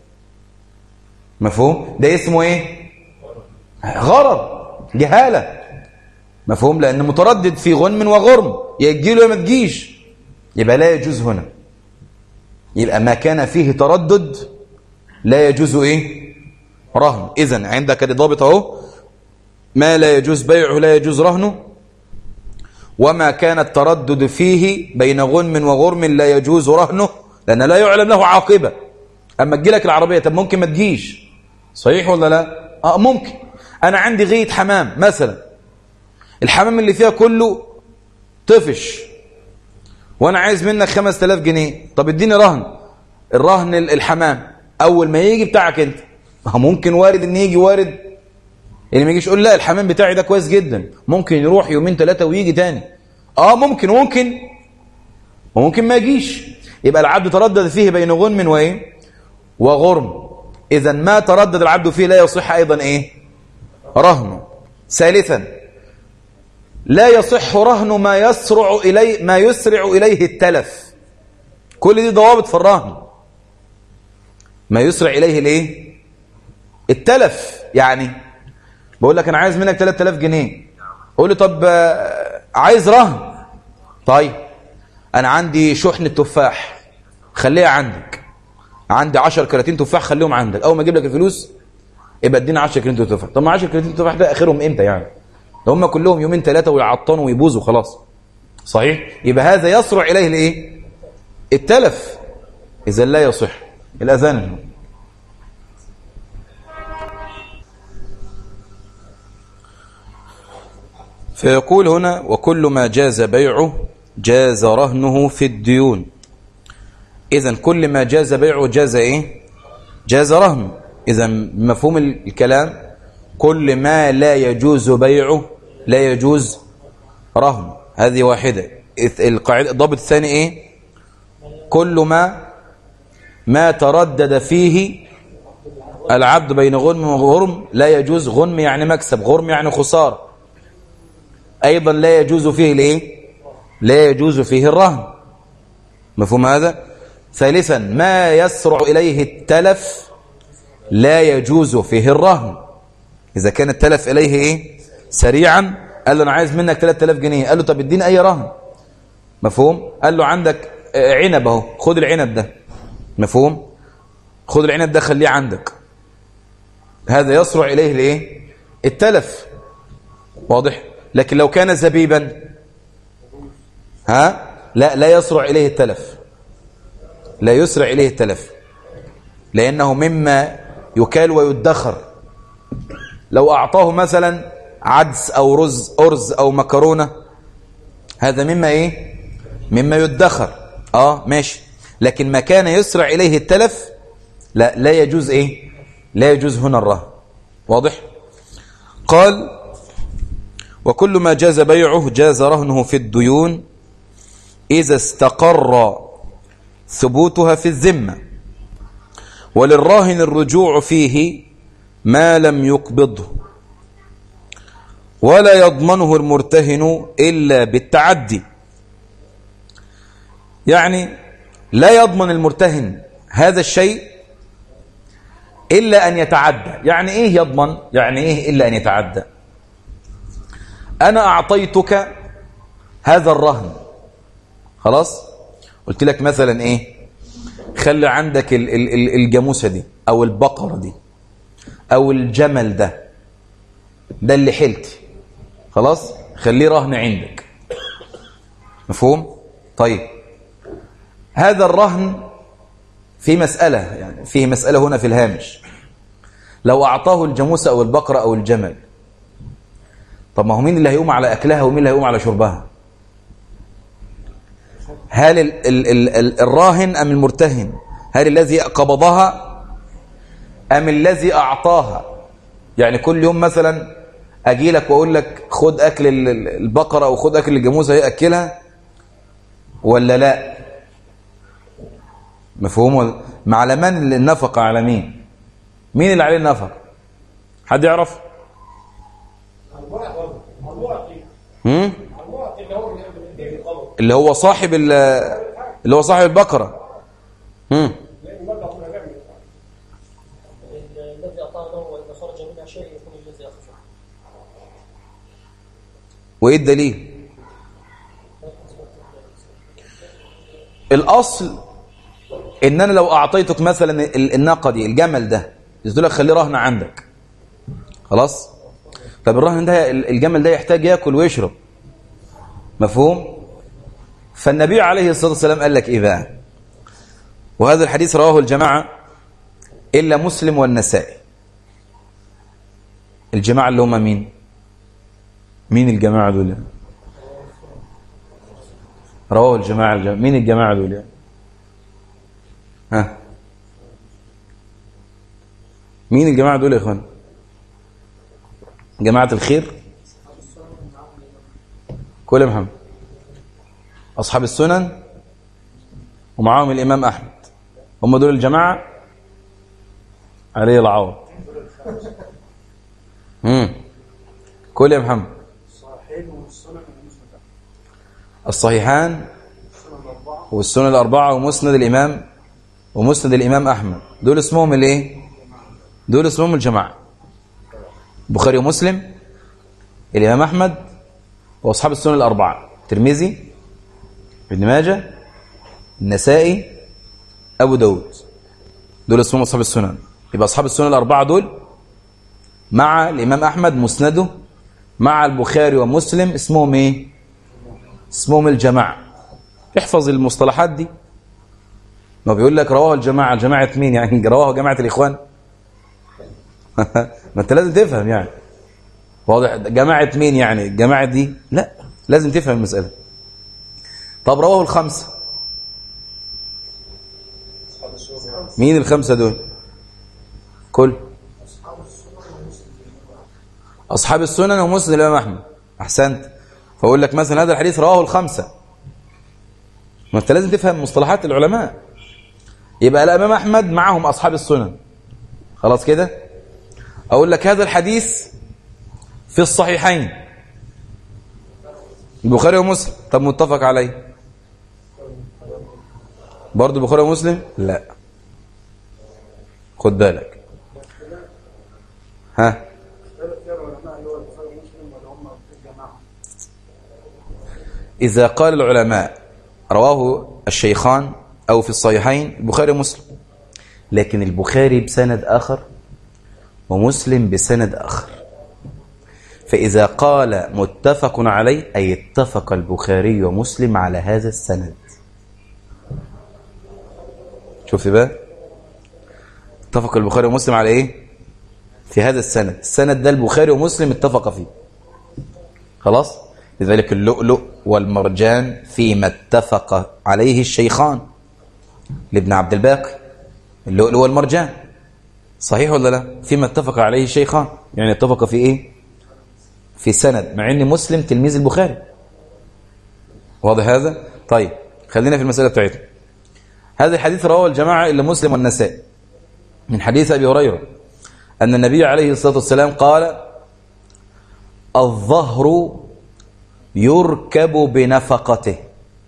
مفهوم؟ ده اسمه إيه؟ غرر، جهالة، مفهوم؟ لأن متردد في غنم وغرم، يا تجيله يا ما تجيش، يبقى لا يجوز هنا. يبقى ما كان فيه تردد لا يجوز إيه؟ رهن. إذن عندك الضابط أهو، ما لا يجوز بيعه لا يجوز رهنه، وما كان التردد فيه بين غنم وغرم لا يجوز رهنه، لأن لا يعلم له عاقبة. أما تجيلك العربية، طب ممكن ما تجيش، صحيح ولا لا؟ ممكن. أنا عندي غاية حمام مثلا، الحمام اللي فيها كله طفش، وأنا عايز منك 5000 جنيه، طب اديني رهن. الرهن الحمام أول ما يجي بتاعك أنت، ممكن وارد إن يجي، وارد اللي ما يجيش يقول لا الحمام بتاعي ده كويس جدا، ممكن يروح يومين 3 ويجي تاني، ممكن وممكن ما يجيش. يبقى العبد تردد فيه بين غنم وإيه؟ وغرم. إذا ما تردد العبد فيه لا يصح أيضا إيه؟ رهنه. ثالثا، لا يصح رهن ما يسرع إليه التلف. كل دي ضوابط في الرهن. ما يسرع إليه الإيه؟ التلف. يعني بقول لك أنا عايز منك 3000 جنيه، قول لي طب عايز رهن. طيب أنا عندي شحن التفاح، خليها عندك، عندي 10 كراتين تفاح خليهم عندك، أول ما أجيب لك الفلوس يبقى ادينا 10 كراتين تفاح. طب ما 10 كراتين تفاح ده آخرهم إمتى يعني؟ ده هم كلهم يومين 3 ويعطنوا ويبوظوا خلاص، صحيح؟ يبقى هذا يسرع إليه الإيه؟ التلف. إذا لا يصح. الأذان. فيقول هنا وكل ما جاز بيعه جاز رهنه في الديون. إذن كل ما جاز بيعه جاز إيه؟ جاز رهنه. إذن مفهوم الكلام كل ما لا يجوز بيعه لا يجوز رهنه. هذه واحدة. القاعدة الضابط الثاني إيه؟ كل ما تردد فيه العبد بين غنم وغرم لا يجوز. غنم يعني مكسب، غرم يعني خسارة، أيضا لا يجوز فيه الإيه؟ لا يجوز فيه الرهن. مفهوم هذا؟ ثالثا ما يسرع إليه التلف لا يجوز فيه الرهن. إذا كان التلف إليه إيه؟ سريعا، قال له أنا عايز منك 3000 جنيه، قال له طب اديني أي رهن. مفهوم؟ قال له عندك عنب اهو، خد العنب ده. مفهوم؟ خد العنب ده خليه عندك. هذا يسرع إليه الإيه؟ التلف. واضح؟ لكن لو كان زبيبا لا يسرع إليه التلف، لا يسرع إليه التلف، لأنه مما يكال ويدخر. لو أعطاه مثلا عدس أو أرز أو مكرونة، هذا مما إيه؟ مما يدخر. ماشي. لكن ما كان يسرع إليه التلف لا يجوز إيه؟ لا يجوز هنا الرهن. واضح؟ قال وكل ما جاز بيعه جاز رهنه في الديون إذا استقر ثبوتها في الذمة، وللراهن الرجوع فيه ما لم يقبضه، ولا يضمنه المرتهن إلا بالتعدي. يعني لا يضمن المرتهن هذا الشيء إلا أن يتعدى. يعني إيه يضمن؟ يعني إيه إلا أن يتعدى؟ أنا أعطيتك هذا الرهن، خلاص، قلت لك مثلا إيه، خلي عندك الجاموسة دي أو البقرة دي أو الجمل ده اللي حيلتي، خلاص، خليه رهن عندك. مفهوم؟ طيب، هذا الرهن في مسألة، يعني فيه مسألة هنا في الهامش. لو أعطاه الجاموسة أو البقرة أو الجمل، طب ما هو مين اللي هيقوم على أكلها ومين اللي هيقوم على شربها؟ هل الراهن أم المرتهن؟ هل الذي قبضها أم الذي أعطاها؟ يعني كل يوم مثلا أجي لك وأقول لك خد أكل البقرة أو خد أكل الجاموسة هي أكلها ولا لا؟ مفهوم؟ مع من النفقة على مين؟ مين اللي عليه النفقة؟ حد يعرف؟ اللي هو صاحب البقرة. الذي أعطاه له وإذا خرج منها شيء يكون الذي أخذه. وإيه الدليل؟ الأصل إن أنا لو أعطيتك مثلا الناقة دي، الجمل ده، قلت لك خليه رهن عندك، خلاص. طب الرهن ده، الجمل ده يحتاج يأكل ويشرب، مفهوم؟ فالنبي عليه الصلاة والسلام قال لك إيه بقى؟ وهذا الحديث رواه الجماعة إلا مسلم والنسائي. الجماعة اللي هم مين؟ مين الجماعة دول؟ رواه الجماعة. مين الجماعة دول؟ ها، مين الجماعة دول يا إخوان؟ جماعة الخير؟ كل يا محمد، أصحاب السنن ومعاهم الإمام أحمد، هم دول الجماعة عليه العوض. كل يا محمد، الصحيحان والسنن الأربعة ومسند الإمام أحمد، دول اسمهم الايه؟ دول اسمهم الجماعة. البخاري ومسلم، الإمام أحمد، وأصحاب السنن الأربعة، الترمذي، ابن ماجه، النسائي، أبو داود، دول اسمهم أصحاب السنن. يبقى أصحاب السنن الأربعة دول مع الإمام أحمد مسنده، مع البخاري ومسلم اسمهم إيه؟ اسمهم الجماعة. احفظ المصطلحات دي. ما بيقول لك رواه الجماعة، جماعة مين يعني؟ رواه جماعة الإخوان؟ ما أنت لازم تفهم يعني، واضح؟ جماعة مين يعني؟ الجماعة دي لا، لازم تفهم المسألة. طب رواه الخمسة، مين الخمسة دول؟ كل أصحاب السنن ومسند الإمام أحمد. أحسنت. فأقول لك مثلا هذا الحديث رواه الخمسة، ما أنت لازم تفهم مصطلحات العلماء. يبقى الإمام أحمد معهم أصحاب السنن، خلاص كده. أقول لك هذا الحديث في الصحيحين، البخاري ومسلم، طب متفق عليه برضو البخاري ومسلم؟ لا، خد بالك. ها، إذا قال العلماء رواه الشيخان أو في الصحيحين، البخاري ومسلم، لكن البخاري بسند آخر ومسلم بسند آخر. فإذا قال متفق عليه أي اتفق البخاري ومسلم على هذا السند. شوف بقى، اتفق البخاري ومسلم على إيه؟ في هذا السند. السند ده البخاري ومسلم اتفق فيه، خلاص. لذلك اللؤلؤ والمرجان فيما اتفق عليه الشيخان لابن عبد الباقي، اللؤلؤ والمرجان، صحيح ولا لا؟ فيما اتفق عليه الشيخان، يعني اتفق في ايه؟ في سند، مع ان مسلم تلميذ البخاري، واضح هذا؟ طيب خلينا في المسألة بتاعتنا. هذا الحديث رواه الجماعة إلا مسلم والنسائي من حديث أبي هريرة أن النبي عليه الصلاة والسلام قال: الظهر يركب بنفقته.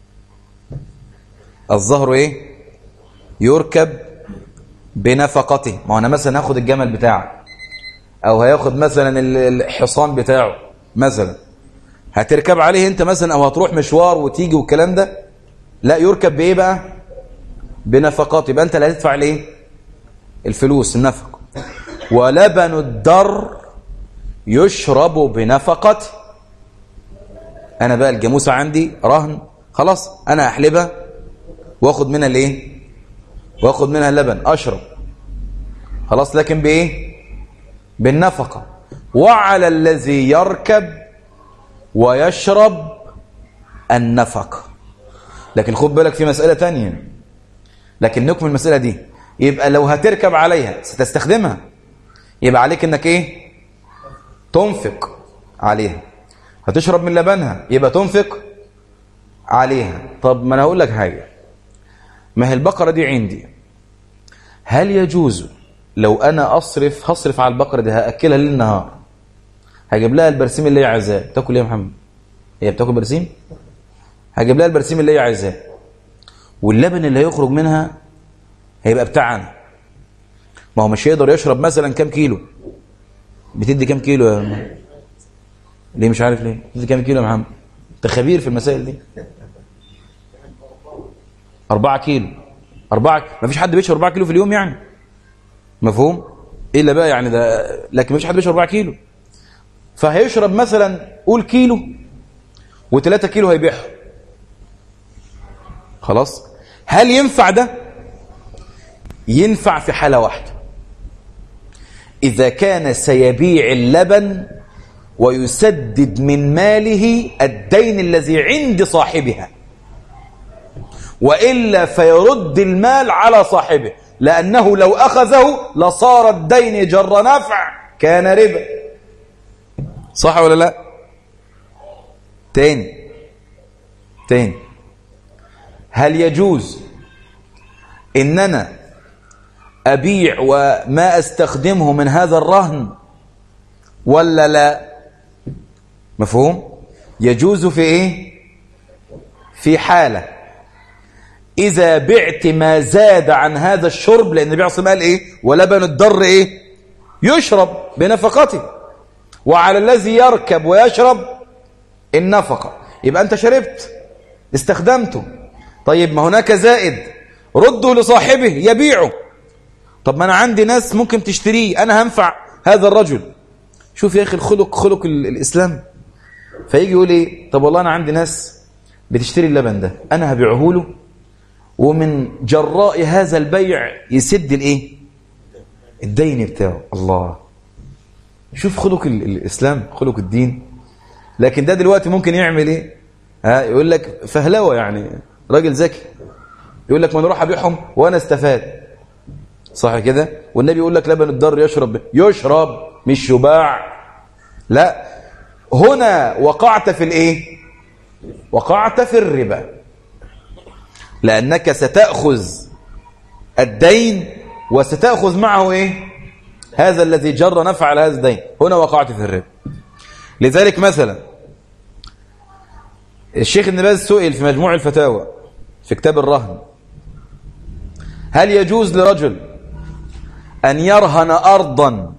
الظهر ايه؟ يركب بنفقته. ما انا مثلا هاخد الجمل بتاعك او هياخد مثلا الحصان بتاعه مثلا، هتركب عليه انت مثلا او هتروح مشوار وتيجي والكلام ده، لا يركب بايه بقى؟ بنفقات. يبقى انت اللي هتدفع الايه؟ الفلوس، النفقه. ولبن الدر يشرب بنفقته. انا بقى الجاموسه عندي رهن، خلاص انا هحلبها واخد منها الايه؟ واخد منها اللبن اشرب، خلاص. لكن بايه؟ بالنفقه. وعلى الذي يركب ويشرب النفقه. لكن خد بالك في مساله تانية، لكن نكمل المساله دي. يبقى لو هتركب عليها ستستخدمها، يبقى عليك انك ايه؟ تنفق عليها. هتشرب من لبنها يبقى تنفق عليها. طب ما انا هقول لك حاجه، ما هي البقره دي عندي، هل يجوز لو انا هصرف على البقره دي، هاكلها ليل نهار، هجيب لها البرسيم اللي هي عايزاه؟ تاكل ايه يا محمد؟ هي بتاكل برسيم؟ هجيب لها البرسيم اللي هي عايزاه، واللبن اللي هيخرج منها هيبقى بتاعنا. ما هو مش هيقدر يشرب مثلا كام كيلو. بتدي كام كيلو يا محمد؟ ليه مش عارف ليه؟ بتدي كام كيلو يا محمد؟ انت خبير في المسائل دي. 4 كيلو. 4. ما فيش حد بيشرب 4 كيلو في اليوم يعني، مفهوم؟ الا بقى يعني ده، لكن ما فيش حد بيشرب 4 كيلو. فهيشرب مثلا قول كيلو و3 كيلو هيبيعهم، خلاص. هل ينفع ده؟ ينفع في حالة واحدة، إذا كان سيبيع اللبن ويسدد من ماله الدين الذي عند صاحبها، وإلا فيرد المال على صاحبه، لأنه لو أخذه لصار الدين جر نفع كان ربا. صح ولا لا؟ تاني هل يجوز إن أنا أبيع وما أستخدمه من هذا الرهن ولا لا؟ مفهوم؟ يجوز في إيه؟ في حالة إذا بعت ما زاد عن هذا الشرب، لأن النبي عليه الصلاة والسلام قال إيه؟ ولبن الضر إيه؟ يشرب بنفقته، وعلى الذي يركب ويشرب النفقة. يبقى أنت شربت استخدمته، طيب ما هناك زائد رده لصاحبه يبيعه. طب ما أنا عندي ناس ممكن تشتريه، أنا هنفع هذا الرجل. شوف يا أخي خلق الإسلام. فيجي يقول إيه؟ طب والله أنا عندي ناس بتشتري اللبن ده، أنا هبيعه له، ومن جراء هذا البيع يسد الإيه؟ الدين بتاعه. الله، شوف خلق الإسلام، خلق الدين. لكن ده دلوقتي ممكن يعمل إيه؟ يقول لك فهلوة، يعني راجل ذكي، يقول لك ما نروح أبيعهم وأنا استفاد. صح كده؟ والنبي يقول لك لبن الضر يشرب مش يباع. لا، هنا وقعت في الإيه؟ وقعت في الربا، لأنك ستأخذ الدين وستأخذ معه إيه؟ هذا الذي جر نفع على هذا الدين. هنا وقعت في الربا. لذلك مثلا الشيخ ابن باز سئل في مجموع الفتاوى في كتاب الرهن، هل يجوز لرجل أن يرهن أرضا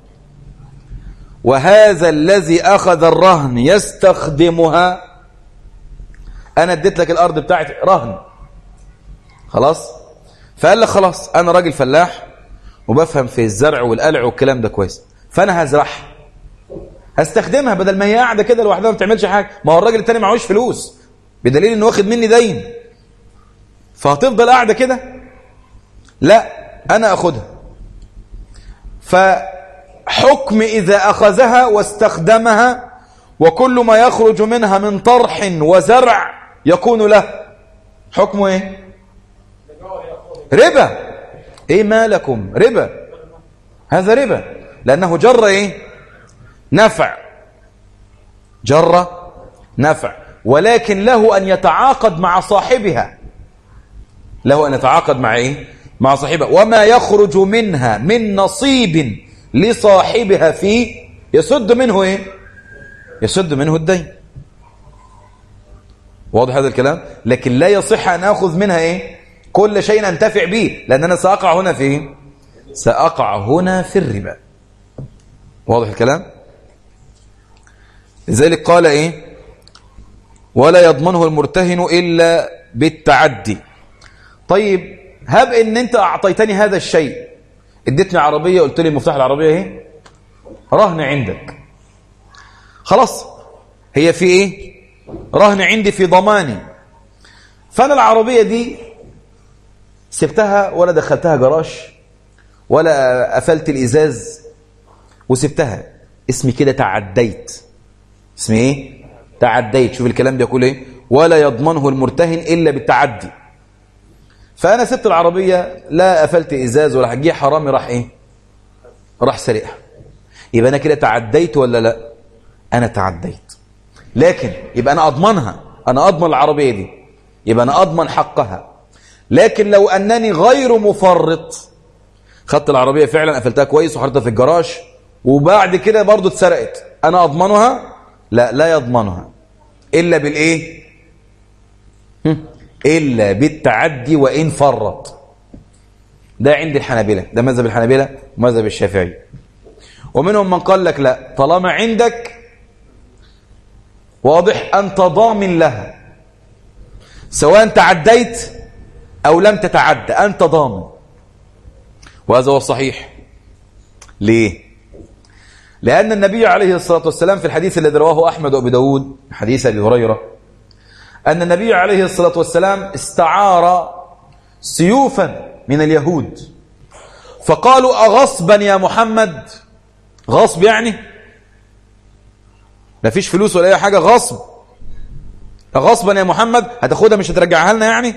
وهذا الذي أخذ الرهن يستخدمها؟ أنا اديت لك الأرض بتاعتي رهن، خلاص. فقال لك خلاص أنا راجل فلاح وبفهم في الزرع والقلع والكلام ده كويس، فأنا هزرعها هستخدمها بدل ما هي قاعدة كده لوحدها ما بتعملش حاجة. ما هو الراجل التاني معهوش فلوس بدليل إنه واخد مني دين، فهتفضل قاعدة كده؟ لا، أنا أخدها. فحكم إذا أخذها واستخدمها وكل ما يخرج منها من طرح وزرع يكون له حكمه إيه؟ ربا. إيه مالكم؟ ربا، هذا ربا، لأنه جر إيه؟ نفع، جر نفع. ولكن له أن يتعاقد مع صاحبها، له أن يتعاقد مع إيه؟ مع صاحبها. وما يخرج منها من نصيب لصاحبها فيه يسد منه إيه؟ يسد منه الدين. واضح هذا الكلام؟ لكن لا يصح أن أخذ منها إيه؟ كل شيء أنتفع به، لأن أنا سأقع هنا في إيه؟ سأقع هنا في الربا. واضح الكلام؟ لذلك قال إيه؟ ولا يضمنه المرتهن إلا بالتعدي. طيب هب إن أنت أعطيتني هذا الشيء، اديتني عربية، قلت لي مفتاح العربية اهي رهن عندك، خلاص هي في ايه؟ رهن عندي في ضماني. فانا العربية دي سبتها ولا دخلتها جراج ولا قفلت الازاز وسبتها، اسمي كده تعديت. اسمي ايه؟ تعديت. شوف الكلام ده يقول ايه؟ ولا يضمنه المرتهن الا بالتعدي. فانا سبت العربية لا قفلت ازاز ولا حاجة، حرامي راح ايه؟ راح سرقها. يبقى انا كده تعديت ولا لا؟ انا تعديت. لكن يبقى انا اضمنها، انا اضمن العربية دي، يبقى انا اضمن حقها. لكن لو انني غير مفرط، خدت العربية فعلا قفلتها كويس وحطيتها في الجراج وبعد كده برضو اتسرقت، انا اضمنها؟ لا، لا يضمنها الا بالايه؟ الا بالتعدي وان فرط. ده عند الحنابلة، ده مذهب الحنابلة ومذهب الشافعي. ومنهم من قال لك لا، طالما عندك واضح أنت ضامن لها، سواء تعديت أو لم تتعدى أنت ضامن. وهذا هو الصحيح. ليه؟ لأن النبي عليه الصلاة والسلام في الحديث الذي رواه أحمد وأبو داود، حديث أبي هريرة، أن النبي عليه الصلاة والسلام استعار سيوفا من اليهود، فقالوا أغصبا يا محمد؟ غصب يعني ما فيش فلوس ولا أي حاجة، غصب. أغصبا يا محمد؟ هتاخدها مش هترجعها لنا يعني؟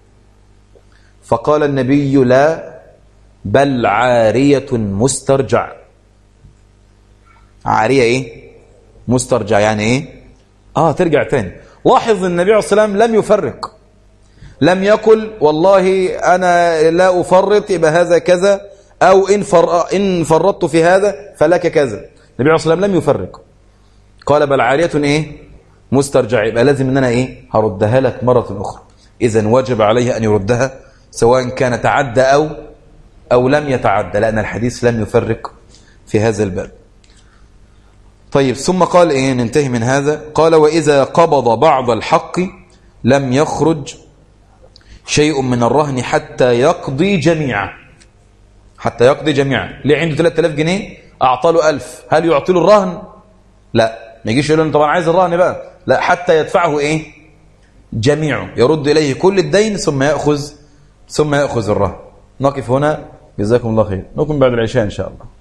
فقال النبي لا، بل عارية مسترجع. عارية ايه؟ مسترجع يعني ايه؟ ترجع تاني. لاحظ النبي عليه الصلاة والسلام لم يفرق، لم يقل والله أنا لا أفرط يبقى هذا كذا، أو إن فرطت في هذا فلك كذا. النبي عليه الصلاة والسلام لم يفرق، قال بل عارية ايه؟ مسترجع، يبقى لازم ان انا ايه؟ هردها لك مرة أخرى. إذن وجب عليه أن يردها سواء كان تعدى أو لم يتعدى، لأن الحديث لم يفرق في هذا الباب. طيب ثم قال ايه؟ ننتهي من هذا. قال وإذا قبض بعض الحق لم يخرج شيء من الرهن حتى يقضي جميعا. حتى يقضي جميعا. ليه عنده 3000 جنيه أعطى له 1000، هل يعطي له الرهن؟ لا، ما يجيش يقول له طبعا عايز الرهن بقى، لا، حتى يدفعه ايه؟ جميعه، يرد إليه كل الدين ثم يأخذ الرهن. نقف هنا، جزاكم الله خير، نكمل بعد العشاء إن شاء الله.